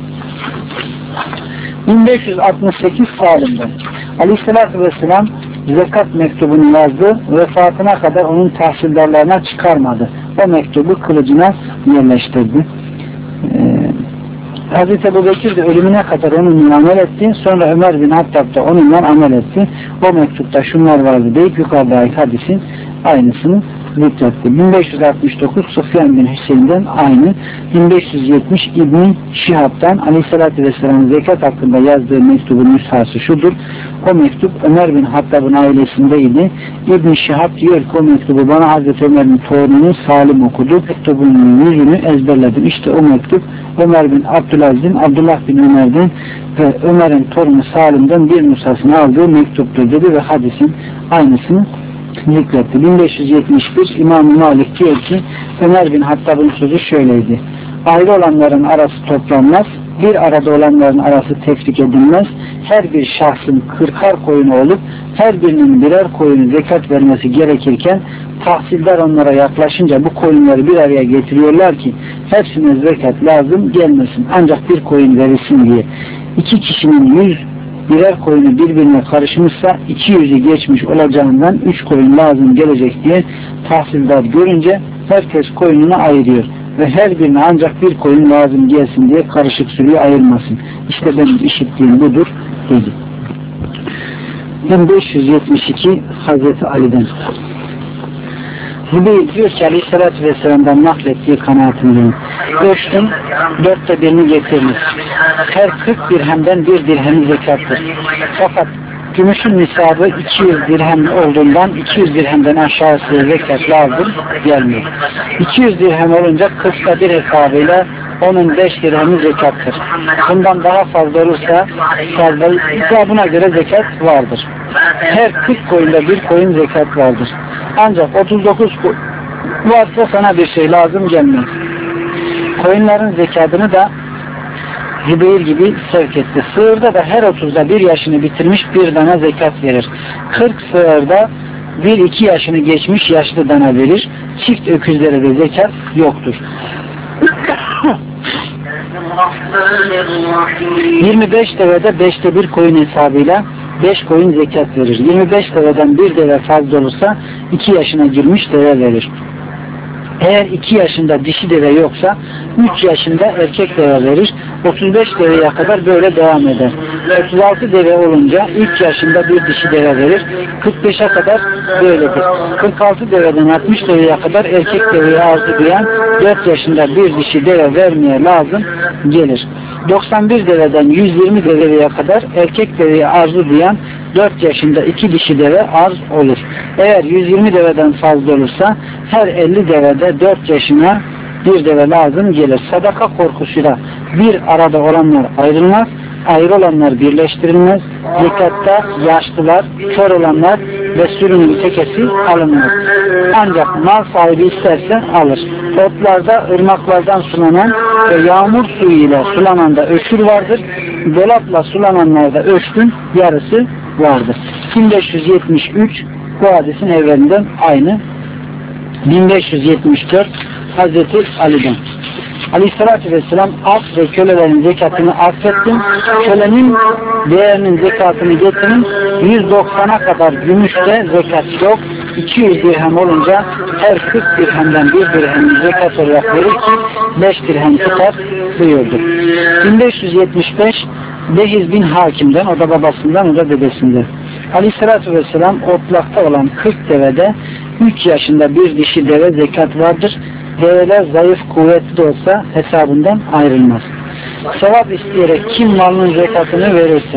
bin beş yüz altmış sekiz Salim'den Aleyhisselatü Vesselam zekat mektubunu yazdı, vefatına kadar onun tahsildarlarına çıkarmadı. O mektubu kılıcına yerleştirdi. Ee, Hazreti Ebu Bekir de ölümüne kadar onunla amel etti. Sonra Ömer bin Hattab da onunla amel etti. O mektupta şunlar vardı deyip yukarıdaki hadisin aynısını zikretti. bin beş yüz altmış dokuz Sufyan bin Hüseyin'den aynı. bin beş yüz yetmiş İbn Şihab'dan Aleyhisselatü Vesselam'ın zekat hakkında yazdığı mektubun nüshası şudur. O mektup Ömer bin Hattab'ın ailesindeydi. İbn Şihab diyor ki o mektubu bana Hazreti Ömer'in torunu Salim okudu. Mektubun yüzünü ezberledim. İşte o mektup Ömer bin Abdülaziz'in Abdullah bin Ömer'den ve Ömer'in torunu Salim'den bir nüshasını aldığı mektuptur dedi ve hadisin aynısını zikretti. bin beş yüz yetmiş bir İmam-ı Malik diyor ki Ömer bin Hattab'ın sözü şöyleydi. Ayrı olanların arası toplanmaz, bir arada olanların arası tefrik edilmez. Her bir şahsın kırkar koyunu olup her birinin birer koyunu zekat vermesi gerekirken tahsildar onlara yaklaşınca bu koyunları bir araya getiriyorlar ki hepsine zekat lazım gelmesin. Ancak bir koyun verilsin diye. İki kişinin yüz birer koyunu birbirine karışmışsa iki yüzü geçmiş olacağından üç koyun lazım gelecek diye tahsildar görünce herkes koyununu ayırıyor ve her birine ancak bir koyun lazım gelsin diye karışık sürüyü ayırmasın. İşte benim işittiğim budur dedi. bin beş yüz yetmiş iki Hazreti Ali'den Zübeyir diyor ki Aleyhisselatü Vesselam'dan naklettiği kanaatindeyim. Ölçtüm, dörtte birini getiriniz. Her kırk dirhemden bir dirhemi zekattır. Fakat gümüşün nisabı iki yüz dirhem olduğundan iki yüz dirhemden aşağısı zekat lazım gelmiyor. iki yüz dirhem olunca kırkta bir hesabıyla onun beş dirhemi zekattır. Bundan daha fazla olursa fazla, buna göre zekat vardır. Her kırk koyunda bir koyun zekat vardır. Ancak otuz dokuz varsa sana bir şey lazım gelmez. Koyunların zekatını da Zübeyir gibi sevk etti. Sığırda da her otuzda bir yaşını bitirmiş bir dana zekat verir. kırk sığırda bir iki yaşını geçmiş yaşlı dana verir. Çift öküzlere de zekat yoktur. yirmi beş devede beşte bir koyun hesabıyla beş koyun zekat verir. yirmi beş deveden bir deve fazla olursa iki yaşına girmiş deve verir. Eğer iki yaşında dişi deve yoksa üç yaşında erkek deve verir. otuz beş deveye kadar böyle devam eder. otuz altı deve olunca üç yaşında bir dişi deve verir. kırk beşe kadar böyledir. kırk altı deveden altmış deveye kadar erkek deveye arzu duyan dört yaşında bir dişi deve vermeye lazım gelir. doksan bir deveden yüz yirmi deveye kadar erkek deveye arzu duyan dört yaşında iki dişi deve arz olur. Eğer yüz yirmi deveden fazla olursa her elli devede dört yaşına bir deve lazım gelir. Sadaka korkusuyla bir arada olanlar ayrılmaz, ayrı olanlar birleştirilmez. Zekatta yaşlılar, kör olanlar ve sürünün tekesi alınır. Ancak mal sahibi isterse alır. Otlarda, ırmaklardan sulanan ve yağmur suyu ile sulanan da öşür vardır. Dolapla sulananlarda öşkün yarısı vardır. bin beş yüz yetmiş üç bu hadisin evvelinden aynı. bin beş yüz yetmiş dört Hazreti Ali'den Aleyhisselatü Vesselam at ve kölelerin zekatını affettim. Kölenin değerinin zekatını getirin. yüz doksana kadar gümüşte zekat yok. iki yüz dirhem olunca her kırk dirhemden bir dirhem zekat olarak verir ki beş dirhem tutar buyurdu. bin beş yüz yetmiş beş Behiz bin Hakim'den, o da babasından, o da dedesinden. Aleyhisselatü Vesselam otlakta olan kırk devede üç yaşında bir dişi deve zekat vardır. Develer zayıf kuvvetli de olsa hesabından ayrılmaz. Sevap isteyerek kim malının zekatını verirse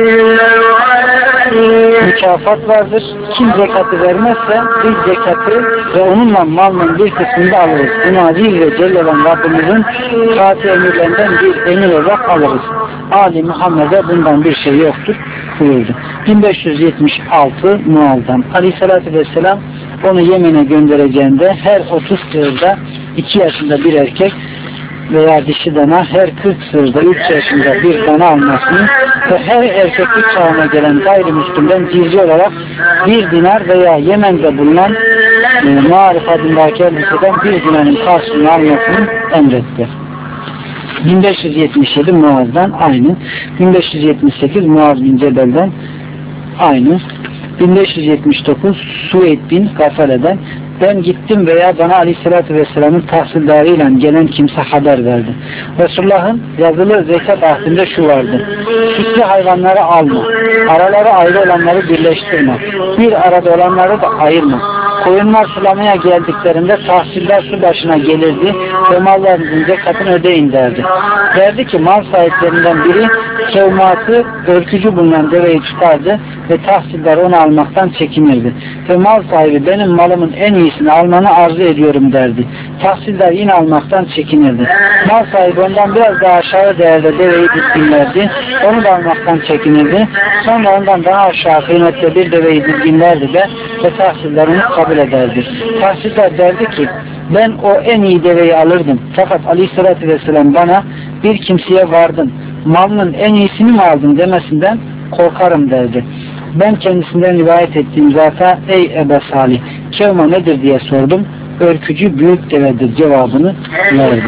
mükafat vardır. Kim zekatı vermezse biz zekatı ve onunla malının bir kısmını da alırız. Bunu aziz ve celle olan Rabbimizin katı emirlerinden bir emir olarak alırız. Ali Muhammed'e bundan bir şey yoktur buyurdu. bin beş yüz yetmiş altı Muaz'dan Aleyhisselatü Vesselam onu Yemen'e göndereceğinde her otuz sığırda iki yaşında bir erkek veya dişi dana, her kırk sığırda üç yaşında bir dana almasını ve her erkeklik çağına gelen gayrimüslimden cizye olarak bir dinar veya Yemen'de bulunan e, Marif adındaki elbiseden bir dinarın karşılığını almasını emretti. bin beş yüz yetmiş yedi Muaz'dan aynı. bin beş yüz yetmiş sekiz Muaz bin Cebel'den aynı. bin beş yüz yetmiş dokuz Suveyd bin Gafale'den ben gittim veya bana Aleyhisselatü Vesselam'ın tahsildarıyla gelen kimse haber verdi. Resulullah'ın yazılı zekat ahdinde şu vardı. Sütlü hayvanları alma. Araları ayrı olanları birleştirme. Bir arada olanları da ayırma. Koyunlar sulamaya geldiklerinde tahsildar su başına gelirdi ve mallarınızın zekatını ödeyin derdi. Derdi ki mal sahiplerinden biri kevmatı örtücü bulunan deveyi tutardı ve tahsildar onu almaktan çekinirdi. Ve mal sahibi benim malımın en iyisini almanı arzu ediyorum derdi. Tahsildar yine almaktan çekinirdi. Mal sahibi ondan biraz daha aşağı değerde deveyi dizginlerdi. Onu da almaktan çekinirdi. Sonra ondan daha aşağı kıymetli bir deveyi dizginlerdi de ve tahsildar onu kabul ederdi. Tahsildar derdi ki ben o en iyi deveyi alırdım. Fakat Aleyhisselatü Vesselam bana bir kimseye vardın. Malının en iyisini mi aldın demesinden korkarım derdi. Ben kendisinden rivayet ettiğim zata ey Ebe Salih kevma nedir diye sordum. Örkücü büyük devedir cevabını verdi.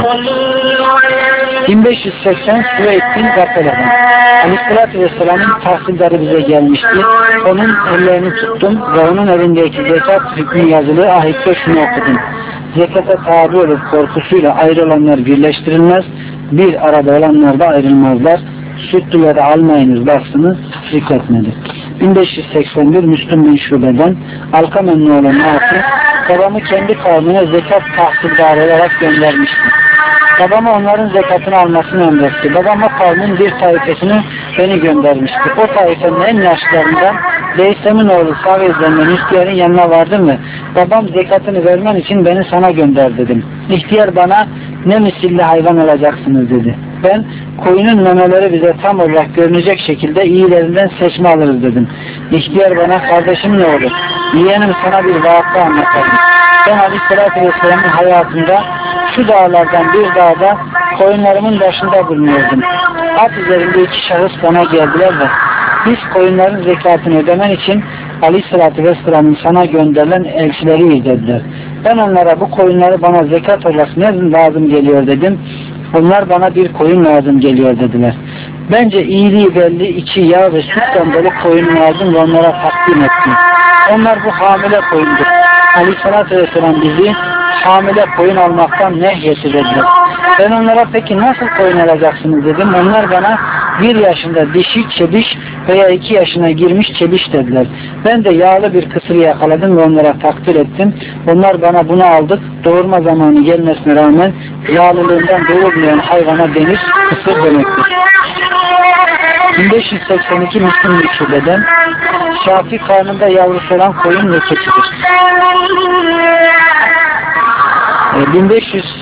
bin beş yüz seksen Süveyd bin Gafele'den Aleyhisselatü Vesselam'ın tahsildarı bize gelmişti. Onun ellerini tuttum ve onun elindeki zekat hükmü yazılı ahitte şunu okudum. Zekata tabi olup korkusuyla ayrılanlar birleştirilmez, bir arada olanlar da ayrılmazlar. Sütlüleri almayınız lafzını zikretmedi. bin beş yüz seksen bir Müslüm bin Şube'den Alkamen'in oğlu Nafi babamı kendi kavmine zekat tahsildarı olarak göndermişti. Babama onların zekatını almasını emretti. Babama kavmin bir taifesini beni göndermişti. O taifenin en yaşlılarından Leysem'in oğlu Savez'den ihtiyarın yanına vardım ve babam zekatını vermen için beni sana gönder dedim. İhtiyar bana ne misilli hayvan alacaksınız dedi. Ben koyunun memeleri bize tam olarak görünecek şekilde iyilerinden seçme alırız dedim. İhtiyar bana kardeşim ne olur? Yeğenim sana bir vakı anlatalım. Ben Aleyhisselatü Vesselam'ın hayatında şu dağlardan bir dağda koyunlarımın başında bulunuyordum. At üzerinde iki şahıs bana geldiler ve biz koyunların zekatını ödemen için Aleyhisselatü Vesselam'ın sana gönderilen elçileriyiz dediler. Ben onlara bu koyunları bana zekat olarak ne lazım geliyor dedim. Onlar bana bir koyun lazım geliyor dediler. Bence iyiliği belli, içi yağ ve sütten dolu koyun lazım ve onlara takdim ettim. Onlar bu hamile koyundur. Aleyhisselatü Vesselam bizi hamile koyun almaktan nehyeti dediler. Ben onlara peki nasıl koyun alacaksınız dedim. Onlar bana bir yaşında dişi çebiş veya iki yaşına girmiş çebiş dediler. Ben de yağlı bir kısır yakaladım ve onlara takdir ettim. Onlar bana bunu aldık. Doğurma zamanı gelmesine rağmen yağlılığından doğurmayan hayvana denir, kısır demektir. bin beş yüz seksen iki Müslüm bin Şube'den Şafi karnında yavrusu olan koyun ve keçidir. bin beş yüz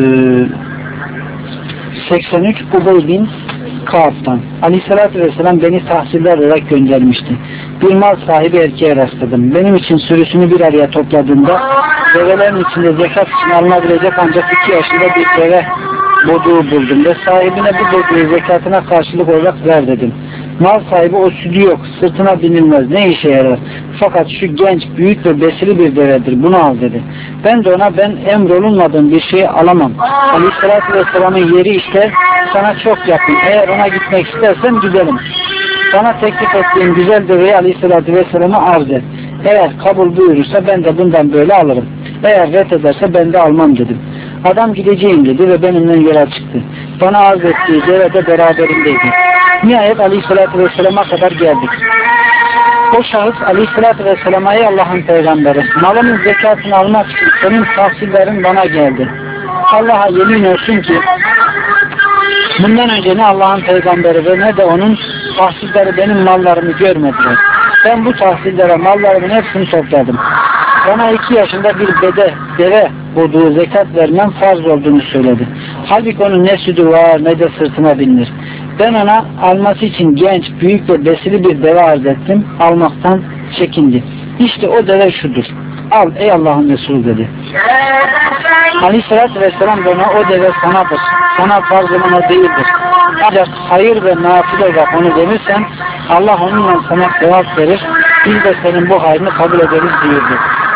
seksen üç Ubey bin Kaab'dan Aleyhisselatü Vesselam beni tahsildar olarak göndermişti. Bir mal sahibi erkeğe rastladım. Benim için sürüsünü bir araya topladığında develerin içinde zekat için alınabilecek ancak iki yaşında bir deve boduğu buldum ve sahibine bu boduğu zekatına karşılık olarak ver dedim. Mal sahibi o sütü yok, sırtına binilmez, ne işe yarar? Fakat şu genç, büyük ve besili bir devedir, bunu al dedi. Ben de ona ben emrolunmadığım bir şeyi alamam. Aleyhisselatü Vesselam'ın yeri işte sana çok yakın. Eğer ona gitmek istersen gidelim. Sana teklif ettiğim güzel deveyi Aleyhisselatü Vesselam'a arz et. Eğer kabul buyurursa ben de bundan böyle alırım. Eğer ret ederse ben de almam dedim. Adam gideceğim dedi ve benimle yola çıktı. Bana arz ettiği deve de beraberimdeydi. Nihayet Aleyhisselatü Vesselam'a kadar geldik. O şahıs Aleyhisselatü Vesselam'a ey Allah'ın peygamberi, malımın zekatını almak için senin tahsillerin bana geldi. Allah'a yemin olsun ki Bundan önce ne Allah'ın peygamberi ve ne de onun tahsilleri benim mallarımı görmediler. Ben bu tahsillere mallarımın hepsini topladım. Bana iki yaşında bir bede, deve bulduğu zekat vermem farz olduğunu söyledi. Halbuki onun ne sütü var ne de sırtına binir. Ben ona alması için genç, büyük ve besili bir deve arz ettim. Almaktan çekindi. İşte o deve şudur. Al ey Allah'ın Resulü dedi. Aleyhissalatü vesselam da ona o deve sanadır. Sana farz olana değildir. Ancak hayır ve nafile olarak onu verirsen Allah onunla sana sevap verir. Biz de senin bu hayrını kabul ederiz buyurdu.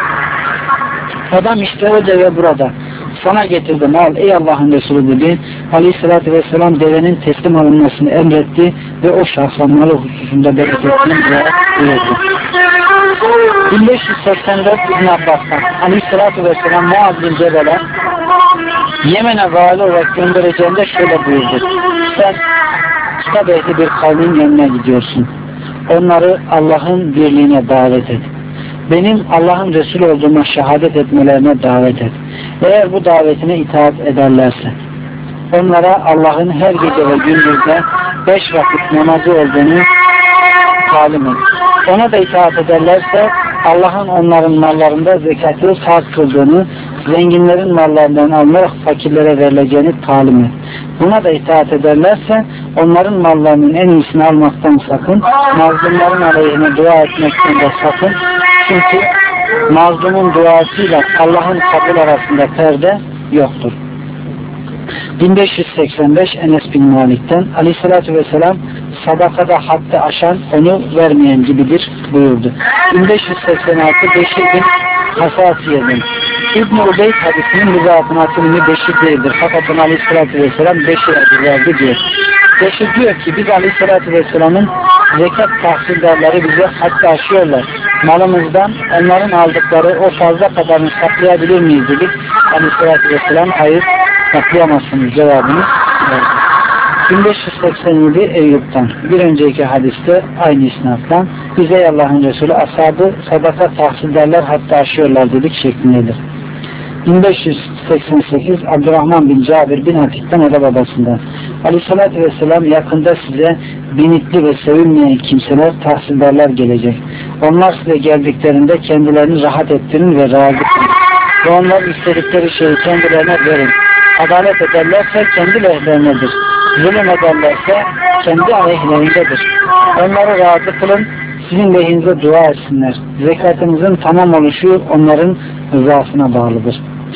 Adam işte o deve burada. Sana getirdim al ey Allah'ın Resulü dedi. Aleyhissalatü vesselam devenin teslim alınmasını emretti ve o şahlanmalı hususunda bereketini buyurdu. bin beş yüz seksen dört İbn Abbas'tan Aleyhissalatü vesselam Muaz bin Cebel'e Yemen'e vali olarak göndereceğinde şöyle buyurdu. Sen kitap ehli bir kavmin yanına gidiyorsun. Onları Allah'ın birliğine davet et. Benim Allah'ın Resulü olduğuma şehadet etmelerine davet et. Eğer bu davetine itaat ederlerse onlara Allah'ın her gece ve gündüzde beş vakit namazı olduğunu talim et. Ona da itaat ederlerse Allah'ın onların mallarında zekatı farz kıldığını, zenginlerin mallarından alınarak fakirlere verileceğini talim et. Buna da itaat ederlerse onların mallarının en iyisini almaktan sakın, mazlumların aleyhine dua etmekten de sakın. Çünkü mazlumun duasıyla Allah'ın kabul arasında perde yoktur. bin beş yüz seksen beş Enes bin Malik'ten Aleyhissalatü vesselam sadakada haddi aşan onu vermeyen gibidir buyurdu. bin beş yüz seksen altı Beşir bin Hasasiye'den İbn-i Ubeyd hadisinin müzaafınatı ilmi Beşir değildir. Fakat ona Aleyhissalatü vesselam Beşir adı verdi diyor. Beşir diyor ki biz Aleyhissalatü vesselamın zekat tahsildarları bize haddi aşıyorlar. Malımızdan onların aldıkları o fazla kadarını saklayabilir miyiz dedik. Aleyhissalatü vesselam hayır saklayamazsınız cevabını verdi. bin beş yüz seksen yedi Eyyub'dan bir önceki hadiste aynı isnatla bize Allah'ın Resulü ashabı sadaka tahsildarlar hatta aşıyorlar dedik şeklindedir. bin beş yüz seksen sekiz Abdurrahman bin Cabir bin Atik'ten o da babasından Aleyhissalatü vesselam yakında size binitli ve sevilmeyen kimseler tahsildarlar gelecek. Onlar size geldiklerinde kendilerini rahat ettirin ve razı kılın. Ve onlar istedikleri şeyi kendilerine verin. Adalet ederlerse kendi lehlerinidir. Zulüm ederlerse kendi aleyhlerindedir. Onları razı kılın, sizin lehinize dua etsinler. Zekatınızın tamam oluşu onların rızasına bağlıdır.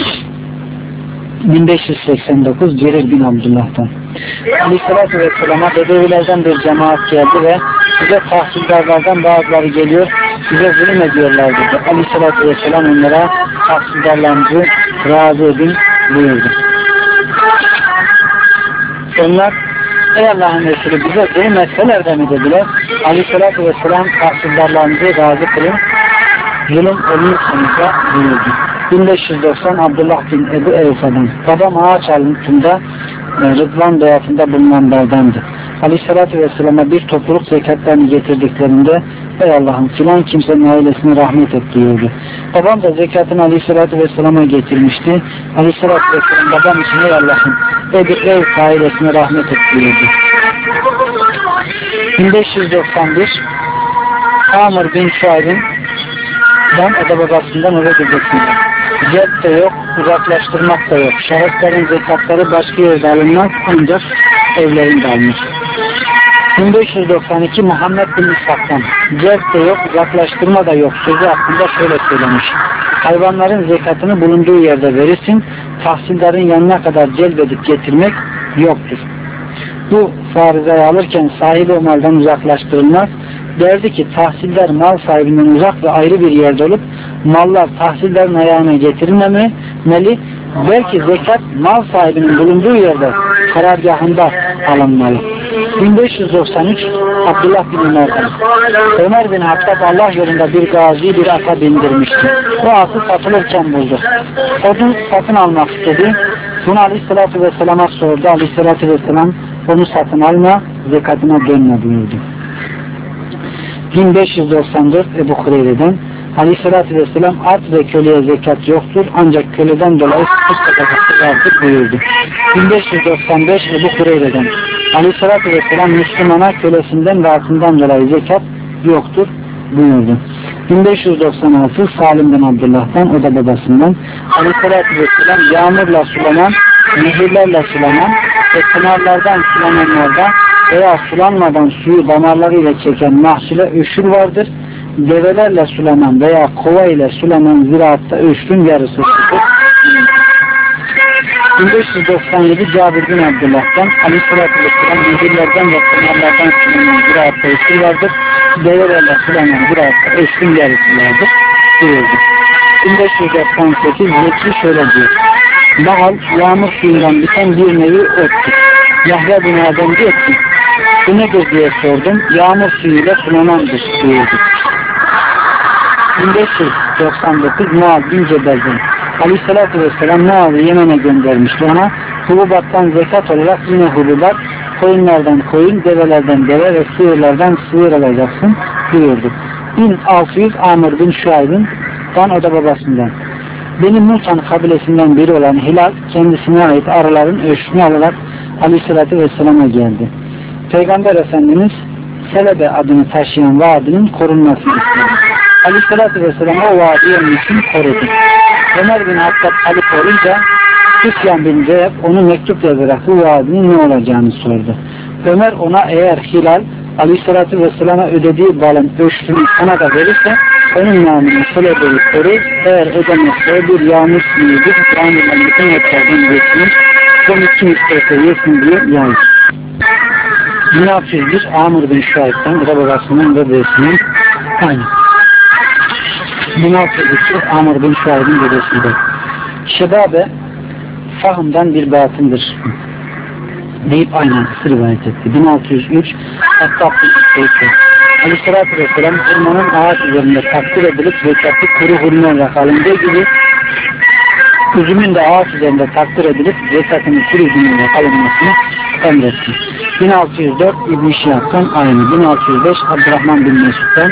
bin beş yüz seksen dokuz Cerir bin Abdullah'tan Aleyhissalatü vesselam'a Bedevilerden bir cemaat geldi ve size tahsildarlardan bazıları geliyor, size zulüm ediyorlar dedi. Aleyhissalatü vesselam onlara tahsildarlarınızı razı edin buyurdu. Onlar ey Allah'ın Resulü bize zulüm etseler de mi dediler. Aleyhissalatü vesselam tahsildarlarınızı razı kılın, zulüm olursanıza buyurdu. bin beş yüz doksan Abdullah bin Ebu Evfa'dan babam ağaç altında Rıdvan Dayatı'nda bulunanlardandı. Aleyhissalatü vesselama bir topluluk zekatlarını getirdiklerinde ey Allah'ım filan kimsenin ailesine rahmet et buyurdu. Babam da zekatını Aleyhissalatü vesselama getirmişti. Aleyhissalatü vesselam babam için ey Allah'ım Ebu Ev ailesine rahmet et buyurdu. bin beş yüz doksan bir Amr bin Şuayb'in ben o da babasından öyle dedesinden. Cep de yok, uzaklaştırmak da yok. Şahısların zekatları başka yerde alınmaz ancak evlerinde alınır. bin beş yüz doksan iki Muhammed bin İshak'tan cep de yok, uzaklaştırma da yok sözü hakkında şöyle söylemiş. Hayvanların zekatını bulunduğu yerde verirsin, tahsildarın yanına kadar celbedip getirmek yoktur. Bu farizayı alırken sahibi o maldan uzaklaştırılmaz. Derdi ki tahsildar mal sahibinden uzak ve ayrı bir yerde olup mallar tahsildarın ayağına getirilmemeli. Belki zekat mal sahibinin bulunduğu yerde karargahında alınmalı. bin beş yüz doksan üç Abdullah bin Ömer'den Ömer bin Hattab Allah yolunda bir gazi bir ata bindirmişti. O atı satılırken buldu. Onu satın almak istedi. Bunu Aleyhisselatü Vesselam'a sordu. Aleyhisselatü Vesselam onu satın alma, zekatına dönme buyurdu. bin beş yüz doksan dört Ebu Hureyre'den Aleyhissalatü vesselam at ve köleye zekat yoktur ancak köleden dolayı fıtır sadakası vardır buyurdu. bin beş yüz doksan beş Ebu Hureyre'den Aleyhissalatü vesselam Müslümana kölesinden ve atından dolayı zekat yoktur buyurdu. bin beş yüz doksan altı Salim'den Abdullah'tan, o da babasından, Aleyhissalatü vesselam yağmurla sulanan, nehirlerle sulanan ve pınarlardan sulananlarda veya sulanmadan suyu damarlarıyla çeken mahsule öşür vardır. Develerle sulanan veya kova ile sulanan ziraatta öşrün yarısıdır. bin beş yüz doksan yedi Cabir bin Abdullah'tan Aleyhissalatü vesselam nehirlerden ve pınarlardan sulanan ziraatta öşür vardır. Develerle sulanan ziraatta öşrün yarısı vardır diyordu. bin beş yüz doksan sekiz Zeki şöyle diyor: Nahal yağmur suyundan biten bir nevi ottur. Yahya bin Adem diyor ki, bu nedir diye sordum. Yağmur suyuyla sulanandır diyordu. bin beş yüz doksan dokuz Muaz bin Cebel'den Aleyhissalatü vesselam Muaz'ı Yemen'e göndermişti. Ona hububattan zekat olarak yine hububat, koyunlardan koyun, develerden deve ve sığırlardan sığır alacaksın diyordu. bin altı yüz Amr bin Şuayb'dan, o da babasından. Benim Mutan kabilesinden biri olan Hilal kendisine ait arıların ölçüsünü alarak Aleyhissalatü vesselama geldi. Peygamber Efendimiz Selebe adını taşıyan vadinin korunmasını istedi. Aleyhissalatü vesselam o vadiyi onun için korudu. Ömer bin Hattab talip olunca Süfyan bin Ceyb onu mektup yazarak bu vadinin ne olacağını sordu. Ömer ona eğer Hilal Aleyhissalatü vesselama ödediği balın ölçüsünü sana da verirse onun namını Selebe'yi korur, eğer ödemezse bir yağmur suyudur, yağmurla bütün etlerden geçsin, son iki isterse yesin diye yazdı. bin altı yüz bir Amr bin Şuayb'den, o da babasının dedesinin aynı. bin altı yüz iki Amr bin Şuayb'in dedesinde. Şebabe fahımdan bir batındır deyip aynen rivayet etti. bin altı yüz üç Hattab bin Üsteyk'te Aleyhissalatü vesselam hurmanın ağaç üzerinde takdir edilip zekatı kuru hurma olarak alındığı gibi üzümün de ağaç üzerinde takdir edilip zekatının kuru üzüm olarak alınmasını emretti. bin altı yüz dört İbn-i Şihab'tan aynı. bin altı yüz beş Abdurrahman bin Mesud'dan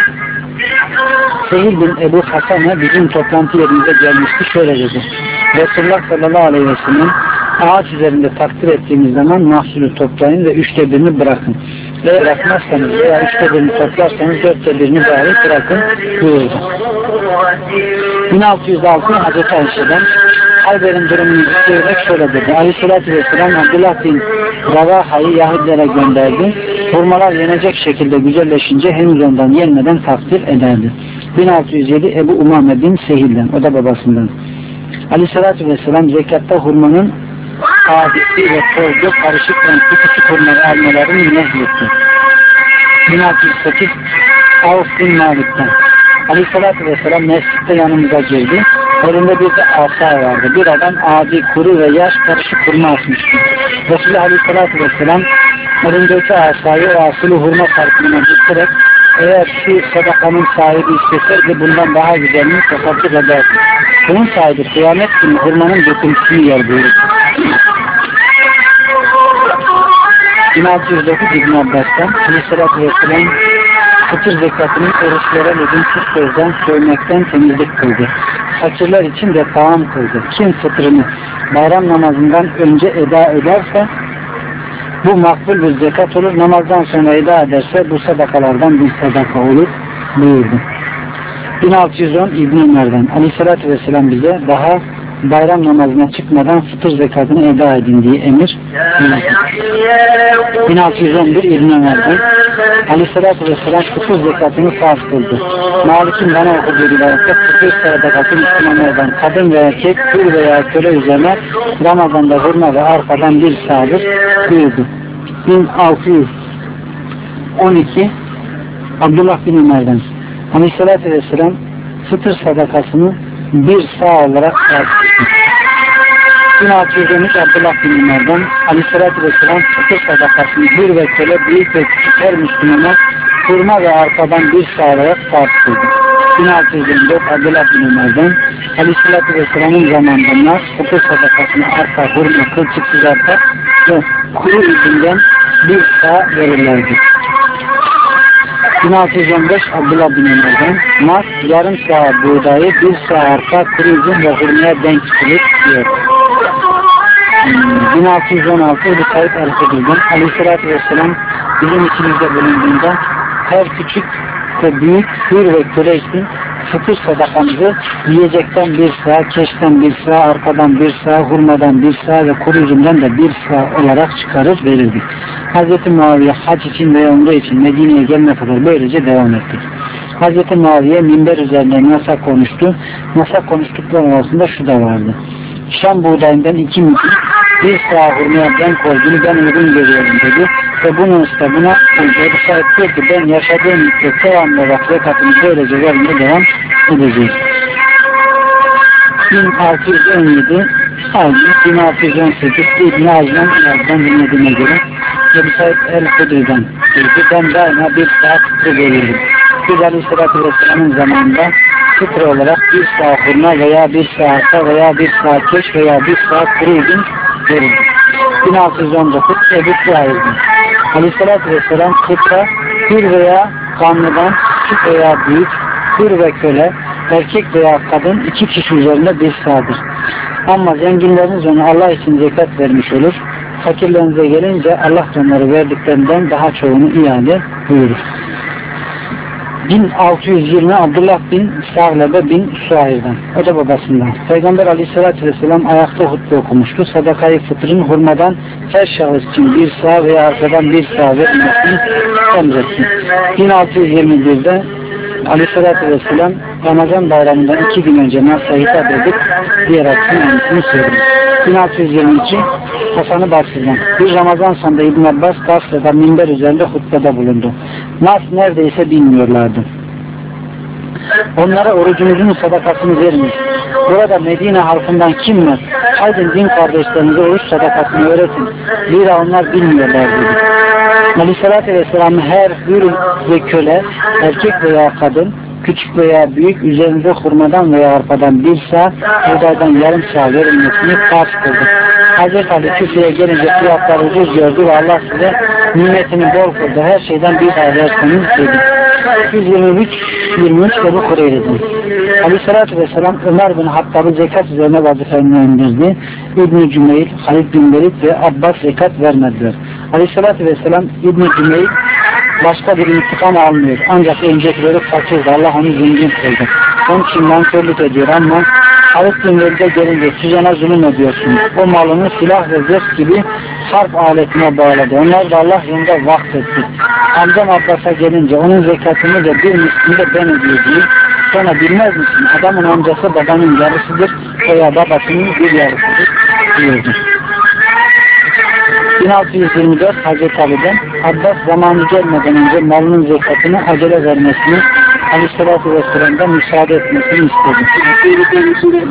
Sehil bin Ebu Hasan'a bizim toplantı yerimize gelmişti, şöyle dedi: Resulullah sallallahu aleyhi ve sellem ağaç üzerinde takdir ettiğiniz zaman mahsulü toplayın ve üçte birini bırakın. Ve bırakmazsanız veya üçte birini toplarsanız dörtte birini dahi bırakın buyurdu. bin altı yüz altı Hazreti Ayşe'den Hayber'in durumunu söyleyerek şöyle dedi: Aleyhissalatü vesselam Abdullah bin Ravaha'yı Yahudilere gönderdi. Hurmalar yenecek şekilde güzelleşince henüz ondan yenmeden takdir ederdi. bin altı yüz yedi Ebu Umame bin Sehil'den, o da babasından. Aleyhissalatü vesselam zekatta hurmanın adisi ve tozlu karışık renkli küçük hurmayı almalarını nehyetti. bin altı yüz sekiz Avf bin Malik'ten Aleyhissalatü vesselam mescitte yanımıza girdi. Elinde bir de asa vardı. Bir adam adi, kuru ve yaş karışık hurma atmıştı. Resulullah Aleyhissalatü vesselam elindeki asayı o asılı hurma sarkımına diktirerek eğer şu sadakanın sahibi isteseydi bundan daha güzelini tasarruf ederdi. Bunun sahibi kıyamet günü hurmanın döküntüsünü yer buyurdu. bin altı yüz dokuz İbn Abbas'tan Aleyhissalatü vesselam fıtır zekatının oruçlara lüzumsuz sözden, söylemekten temizlik kıldı. Fakirler için de taam kıldı. Kim fıtrını bayram namazından önce eda ederse bu makbul bir zekat olur. Namazdan sonra eda ederse bu sadakalardan bir sadaka olur buyurdu. bin altı yüz on İbn Ömer'den Aleyhissalatü vesselam bize daha bayram namazına çıkmadan fıtır zekatını eda edin diye emir verdi. bin altı yüz on bir İbn Ömer'den Aleyhissalatü vesselam fıtır zekatını farz kıldı. Malik'in bana okuduğu rivayette fıtır sadakası Müslümanlardan kadın ve erkek, kul veya köle üzerine Ramazan'da hurma ve arpadan bir sağdır buyurdu. bin altı yüz on iki Abdullah bin Ömer'den Aleyhissalatü vesselam fıtır sadakasını bir sağ olarak tartıştı. bin altı yüz on üç Abdullah bin Ömer'den Aleyhissalatü vesselam fıtır sadakasını bir ve köle, büyük ve küçük her Müslümana hurma ve arpadan bir sağ olarak tartıştı. bin altı yüz on dört Abdullah bin Ömer'den Aleyhissalatü vesselamın zamanında nas fıtır sadakasını arpa, hurma, kılçıksız arpa ve kuru üzümden bir sağ verirlerdi. bin altı yüz on beş Abdullah bin Ömer'den nas yarım sağ buğdayı bir sağ arpa kuru üzüm ve hurmaya denk tutulir diyor. bin altı yüz on altı Ebu Said El-Hudri'den Aleyhisselatü Vesselam bizim içimizde bulunduğunda her küçük ve büyük hür ve köle için fıtır sadakamızı yiyecekten bir sağ, keşten bir sağ, arpadan bir sağ, hurmadan bir sağ ve kuru üzümden de bir sağ olarak çıkarır verirdik. Hazreti Muaviye hac için veya umre için Medine'ye gelene kadar böylece devam ettik. Hazreti Muaviye minber üzerinden yasa konuştu. Yasa konuştukları arasında şu da vardı. Şam buğdayından iki müddet bir sağ hurmaya denk olduğunu ben uygun görüyorum dedi. Ve bunun üstüne buna Ebu Said diyor ki ben yaşadığım müddet devamlı olarak rekatını böylece vermeye devam edeceğiz. bin altı yüz on yedi aynı bin altı yüz on sekiz İbn-i Azman İlaz'dan dinlediğine göre Ebu Said El-Hudri'den dedi. Ben daima bir saat fıtrı verirdim. Biz Aleyhisselatü Vesselam'ın zamanında fıtrı olarak bir sağ hurma veya bir sağ arpa veya bir sağ keş veya bir sağ kuru üzüm verirdik. bin altı yüz on dokuz Ebu Suhail'den Aleyhisselatü Vesselam fıtra bir veya kanlıdan küçük veya büyük, hür ve köle, erkek veya kadın iki kişi üzerinde bir sağdır. Ama zenginleriniz onu Allah için zekat vermiş olur. Fakirlerinize gelince Allah onları verdiklerinden daha çoğunu iade buyurur. bin altı yüz yirmi Abdullah bin Sa'lebe bin Suhail'den, o da babasından. Peygamber Aleyhisselatü Vesselam ayakta hutbe okumuştu. Sadakayı fıtrın hurmadan her şahıs için bir sağ veya arkadan bir sağ verilmesini emretti. bin altı yüz yirmi birde Aleyhisselatü Vesselam Ramazan bayramından iki gün önce Nas'a hitap edip diğer hakkın anısını söyledi. bin altı yüz yirmi iki Hasan-ı Basri'den bir Ramazan sonunda İbn Abbas Basra'da minber üzerinde hutbede bulundu. Nas neredeyse bilmiyorlardı. Onlara orucunuzun sadakasını veriniz. Burada Medine halkından kim var? Haydi din kardeşlerinize oruç sadakasını öğretin. Zira onlar bilmiyorlar dedi. Aleyhisselatü Vesselam'ın her hür ve köle, erkek veya kadın, küçük veya büyük, üzerinde hurmadan veya arpadan bir sağ, buğdaydan yarım sağ verilmesini farz kıldı. Hazreti Ali küfeye gelince fiyatları ucuz gördü ve Allah size nimetini bol kıldı. Her şeyden bir sağ verseniz dedi. yüz yirmi üç yirmi üç Ebu Kureyre'den Aleyhisselatü Vesselam Ömer bin Hattab'ı zekat üzerine vazifelendirdi. İbn-i Cümeyl, Halid bin Velid ve Abbas zekat vermediler. Aleyhisselatü Vesselam İbn-i Cümeyl başka bir intikam almıyor. Ancak öncekileri fakirdi. Allah onu zengin kıldı. Onun için nankörlük ediyor ama Halid bin Velid'e gelince siz ona zulüm ediyorsunuz. O malını silah ve zırh gibi harp aletine bağladı. Onlar da Allah yolunda vakfetti. Amcam Abbas'a gelince onun zekatını da bir mislini de ben ödeyeceğim. Sonra bilmez misin? Adamın amcası babanın yarısıdır veya babasının bir yarısıdır diyordu. bin altı yüz yirmi dört Hazreti Ali'den Abbas zamanı gelmeden önce malının zekatını acele vermesini Aleyhisselatü Vesselam'dan müsaade etmesini istedi.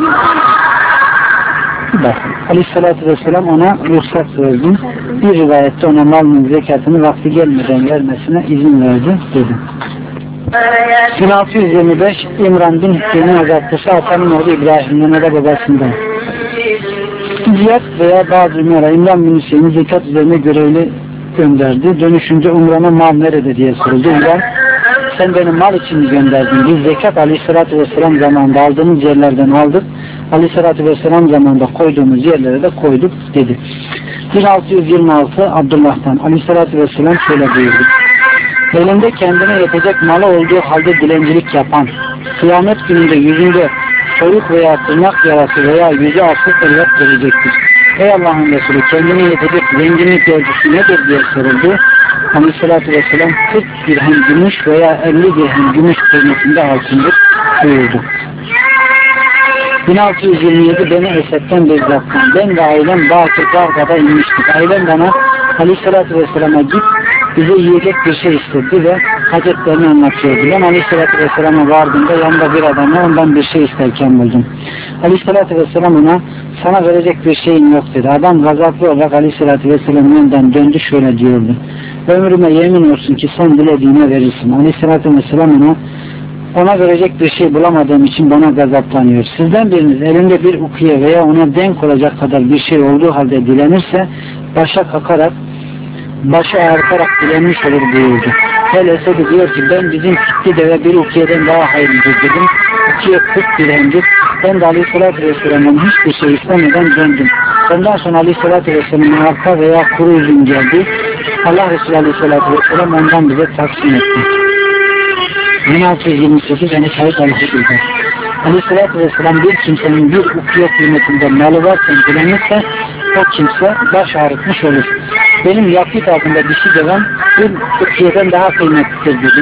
Bakın, Aleyhisselatü Vesselam ona ruhsat verdi. Bir rivayette ona malının zekatını vakti gelmeden vermesine izin verdi dedi. bin altı yüz yirmi beş İmran bin Hüseyin'in azatlısı Hasan'ın oğlu İbrahim'den o da babasından. Ziyad veya bazı ümara İmran bin Hüseyin'i zekat üzerine görevli gönderdi. Dönüşünce Umran'a mal nerede diye soruldu. İmran sen benim mal için mi gönderdin? Biz zekat Aleyhisselatü Vesselam zamanında aldığımız yerlerden aldık. Aleyhisselatü Vesselam zamanında koyduğumuz yerlere de koyduk dedi. bin altı yüz yirmi altı Abdullah'tan Aleyhisselatü Vesselam şöyle buyurdu. Elinde kendine yetecek malı olduğu halde dilencilik yapan, kıyamet gününde yüzünde soyuk veya tırnak yarası veya yüzü asık evlat verecektir. Ey Allah'ın Resulü kendine yetecek zenginlik ölçüsü nedir diye soruldu. Aleyhisselatü Vesselam kırk dirhem gümüş veya elli dirhem gümüş kıymetinde altındır buyurdu. bin altı yüz yirmi yedi Beni Esed'den bir zattan. Ben ve ailem Bakır Garga'da inmiştik. Ailem bana Aleyhisselatü Vesselam'a git bize yiyecek bir şey istedi ve hacetlerini anlatıyordu. Ben Aleyhisselatü Vesselam'a vardığımda yanında bir adamla ondan bir şey isterken buldum. Aleyhisselatü Vesselam ona sana verecek bir şeyin yok dedi. Adam gazaplı olarak Aleyhisselatü Vesselam'ın yanından döndü şöyle diyordu. Ömrüme yemin olsun ki sen dilediğine verirsin. Aleyhisselatü Vesselam ona ona verecek bir şey bulamadığım için bana gazaplanıyor. Sizden biriniz elinde bir ukiye veya ona denk olacak kadar bir şey olduğu halde dilenirse başa kakarak başı ağrıtarak dilenmiş olur buyurdu. El Esed diyor ki ben bizim fitli deve bir ukiyeden daha hayırlıdır dedim. Ukiye kırk dirhemdir. Ben de Aleyhisselatü Vesselam'ın hiçbir şey istemeden döndüm. Ondan sonra Aleyhisselatü Vesselam'ın arka veya kuru üzüm geldi. Allah Resulü Aleyhisselatü Vesselam ondan bize taksim etti. bin altı yüz yirmi sekiz Enes Said Al-Hudey'de Aleyhisselatü Vesselam bir kimsenin bir ukiye kıymetinde malı varken dilenirse o kimse baş ağrıtmış olur. Benim yakıt altında dişi devam bir ukiyeden daha kıymetlidir dedim.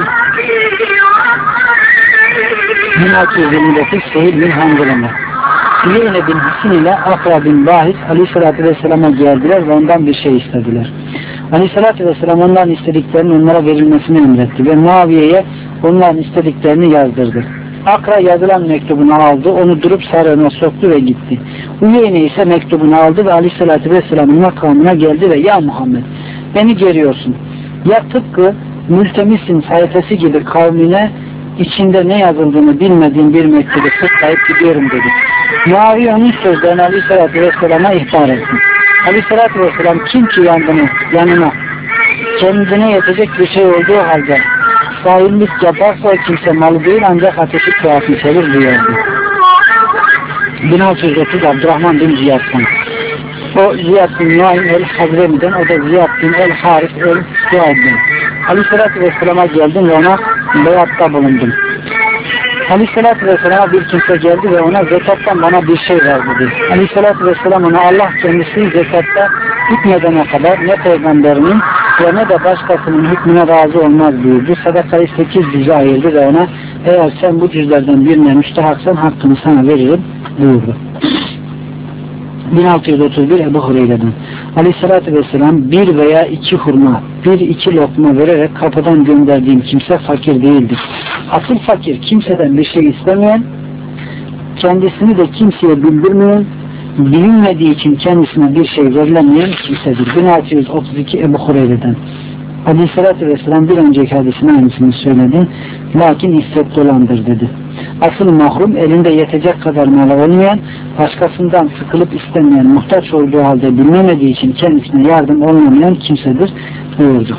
bin altı yüz yirmi dokuz Sehil bin Hanzaleme Süleyne bin Hüsn ile Akra bin Bahis Aleyhisselatü Vesselam'a geldiler ve ondan bir şey istediler. Aleyhisselatü Vesselam onların istediklerinin onlara verilmesini emretti ve Muaviye'ye onların istediklerini yazdırdı. Akra yazılan mektubunu aldı, onu durup sarığına soktu ve gitti. Uyeyne ise mektubunu aldı ve Aleyhisselatü Vesselam'ın makamına geldi ve ya Muhammed beni görüyorsun. Ya tıpkı Mültemis'in sayfası gibi kavmine içinde ne yazıldığını bilmediğim bir mektubu tıklayıp gidiyorum dedi. Muaviye onun sözlerini Aleyhisselatü Vesselam'a ihbar etti. Aleyhisselatü Vesselam kim ki yanına, yanına kendine yetecek bir şey olduğu halde sahillik yaparsa o kimse malı değil ancak ateşi kıyafet olur diyordu. bin altı yüz otuz Abdurrahman bin Ziyad'dan o Ziyad bin Nuaym el-Hazremi'den o da Ziyad bin el-Haris el-Suayd'den Aleyhisselatü Vesselam'a geldim ve ona beyatta bulundum. Aleyhisselatü Vesselam'a bir kimse geldi ve ona zekattan bana bir şey ver dedi. Aleyhisselatü Vesselam ona Allah kendisi zekatta hükmedene kadar ne peygamberinin ve ne de başkasının hükmüne razı olmaz buyurdu. Sadakayı sekiz cüze ayırdı ve ona eğer sen bu cüzlerden birine müstehaksan hakkını sana veririm buyurdu. bin altı yüz otuz bir Ebu Hureyre'den Aleyhisselatü Vesselam bir veya iki hurma, bir iki lokma vererek kapıdan gönderdiğim kimse fakir değildir. Asıl fakir kimseden bir şey istemeyen, kendisini de kimseye bildirmeyen, bilinmediği için kendisine bir şey verilemeyen kimsedir. bin altı yüz otuz iki Ebu Hureyre'den Aleyhisselatü Vesselam bir önceki hadisine aynısını söyledi. Lakin iffetli olandır dedi. Asıl mahrum elinde yetecek kadar malı olmayan, başkasından sıkılıp istemeyen, muhtaç olduğu halde bilmemediği için kendisine yardım olmayan kimsedir buyurdu.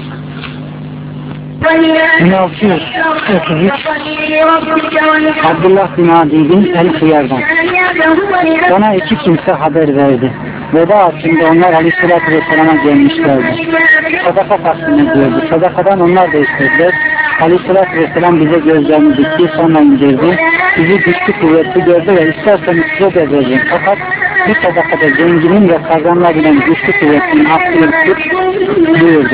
bin altı yüz otuz üç Abdullah bin Adi bin El-Hıyar'dan bana iki kimse haber verdi. Veda hakkında onlar Aleyhisselatü Vesselam'a gelmişlerdi. Sadaka takdim ediyordu. Sadakadan onlar da istediler. Aleyhisselatü Vesselam bize gözlerini dikti, sonra indirdi. Bizi güçlü kuvvetli gördü ve isterseniz size de vereceğim. Fakat bu sadakada zenginin ve kazanılabilen güçlü kuvvetlinin hakkını tut buyurdu.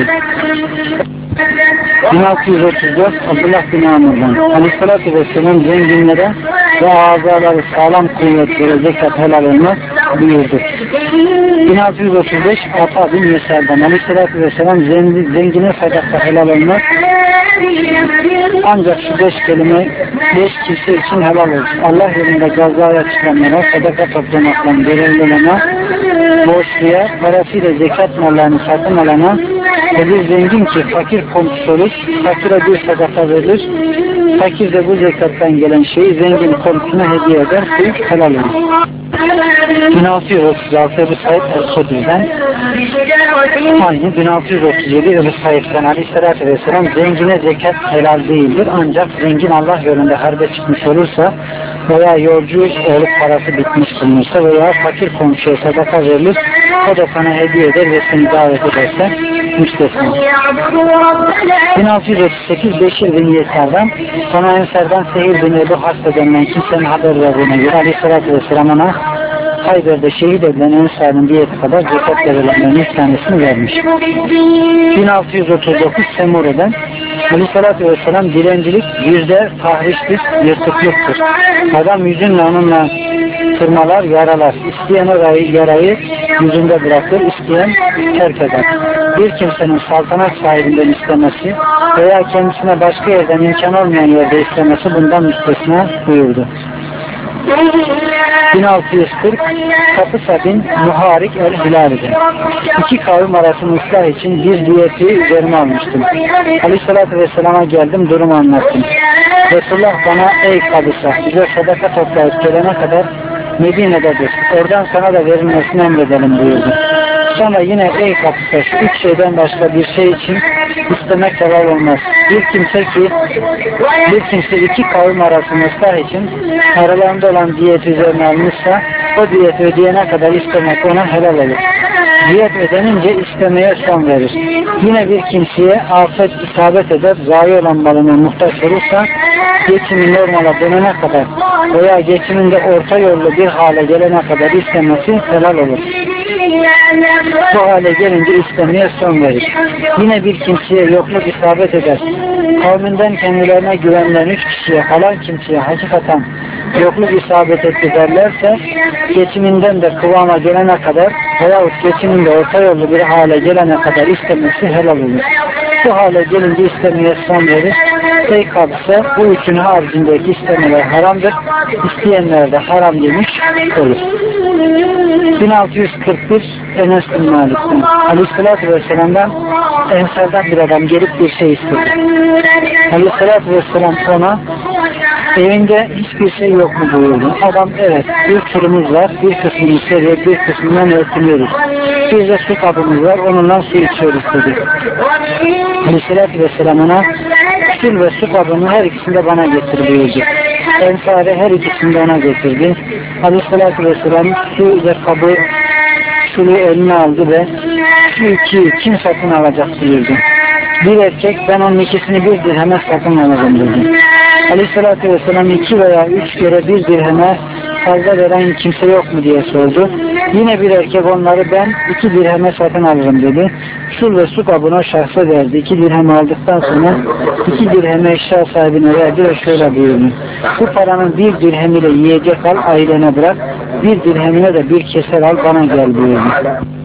bin altı yüz otuz dört Abdullah bin Amr'dan Aleyhisselatü Vesselam zenginlere ve azaları sağlam kuvvetlere zekat helal olmaz buyurdu. bin altı yüz otuz beş Ata bin Yeser'den Aleyhisselatü Vesselam zengine sadaka helal olmaz ancak şu beş kelime beş kimse için helal olsun. Allah yolunda gazaya çıkanlara, sadaka toplamakla görevlilere, borçluya, parasıyla zekat mallarını satın alana ve bir zengin ki fakir komşusu olur, fakire bir sadaka verilir, fakir de bu zekattan gelen şeyi zengin komşusuna hediye eder, büyük helal olur. bin altı yüz otuz altı Ebu Said El-Hudri'den aynı bin altı yüz otuz yedi Ebu Said'den Aleyhisselatü Vesselam zengine zekat helal değildir ancak zengin Allah yolunda harbe çıkmış olursa veya yolcu olup parası bitmiş bulunursa veya fakir komşuya sadaka verilir o da sana hediye eder ve seni davet ederse müstesna. bin altı yüz otuz sekiz Beşir bin Yeser'den sonra Ensar'dan Sehir bin Ebu Hasbe denilen kimsenin haber verdiğine göre Aleyhisselatü Vesselam ona Hayber'de şehit edilen Ensar'ın diyeti kadar zekat verilenlerin üç tanesini vermiş. bin altı yüz otuz dokuz Semure'den Aleyhisselatü Vesselam dilencilik yüzde tahriştir, yırtıklıktır. Adam yüzünle onunla tırmalar, yaralar. İsteyen orayı, yarayı yüzünde bırakır, isteyen terk eder. Bir kimsenin saltanat sahibinden istemesi veya kendisine başka yerden imkan olmayan yerde istemesi bundan müstesna buyurdu. bin altı yüz kırk Kapısa bin Muharik el-Hilali'de İki kavim arasını ıslah için bir diyeti üzerime almıştım. Aleyhisselatü Vesselam'a geldim, durumu anlattım. Resulullah bana ey Kapısa bize sadaka toplayıp gelene kadar Medine'dedir. Oradan sana da verilmesini emredelim buyurdu. Sonra yine ey kapısı, şu üç şeyden başka bir şey için istemek helal olmaz. Bir kimse ki bir kimse iki kavim arasında ıslah için aralarında olan diyet üzerine almışsa o diyet ödeyene kadar istemek ona helal olur. Diyet ödenince istemeye son verir. Yine bir kimseye afet isabet eder, zayi olan malına muhtaç olursa geçimi normala dönene kadar veya geçiminde orta yollu bir hale gelene kadar istemesi helal olur. Bu hale gelince istemeye son verir. Yine bir kimseye yokluk isabet eder. Kavminden kendilerine güvenilen üç kişiye kalan kimseye hakikaten yokluk isabet etti derlerse geçiminden de kıvama gelene kadar veyahut geçiminde orta yollu bir hale gelene kadar istemesi helal olur. Bu hale gelince istemeye son verir. Ey kapısı, bu üçünün haricindeki istemeler haramdır. İsteyenler de haram demiş olur. bin altı yüz kırk bir Enes bin Malik'ten Aleyhisselatü Vesselam'dan Ensar'dan bir adam gelip bir şey istedi. Aleyhisselatü Vesselam ona evinde hiçbir şey yok mu buyurdu. Adam evet bir kırımız var, bir kısmını seriyor, bir kısmından örtünüyoruz. Bir de su kabımız var, onunla su içiyoruz dedi. Aleyhisselatü Vesselam ona kül ve su kabını her ikisini de bana getir buyurdu. Ensari her ikisini de ona getirdi. Aleyhisselatü Vesselam su ve kabı sulu eline aldı ve şu ikiyi kim satın alacak buyurdu. Bir erkek ben onun ikisini bir dirheme satın alırım dedi. Aleyhisselatü Vesselam iki veya üç kere bir dirheme fazla veren kimse yok mu diye sordu. Yine bir erkek onları ben iki dirheme satın alırım dedi. Şul ve su kabını o şahsa verdi. İki dirhem aldıktan sonra iki dirheme eşya sahibine verdi ve şöyle buyurdu. Bu paranın bir dirhemiyle yiyecek al, ailene bırak. Bir dirhemine de bir keser al, bana gel buyurdu.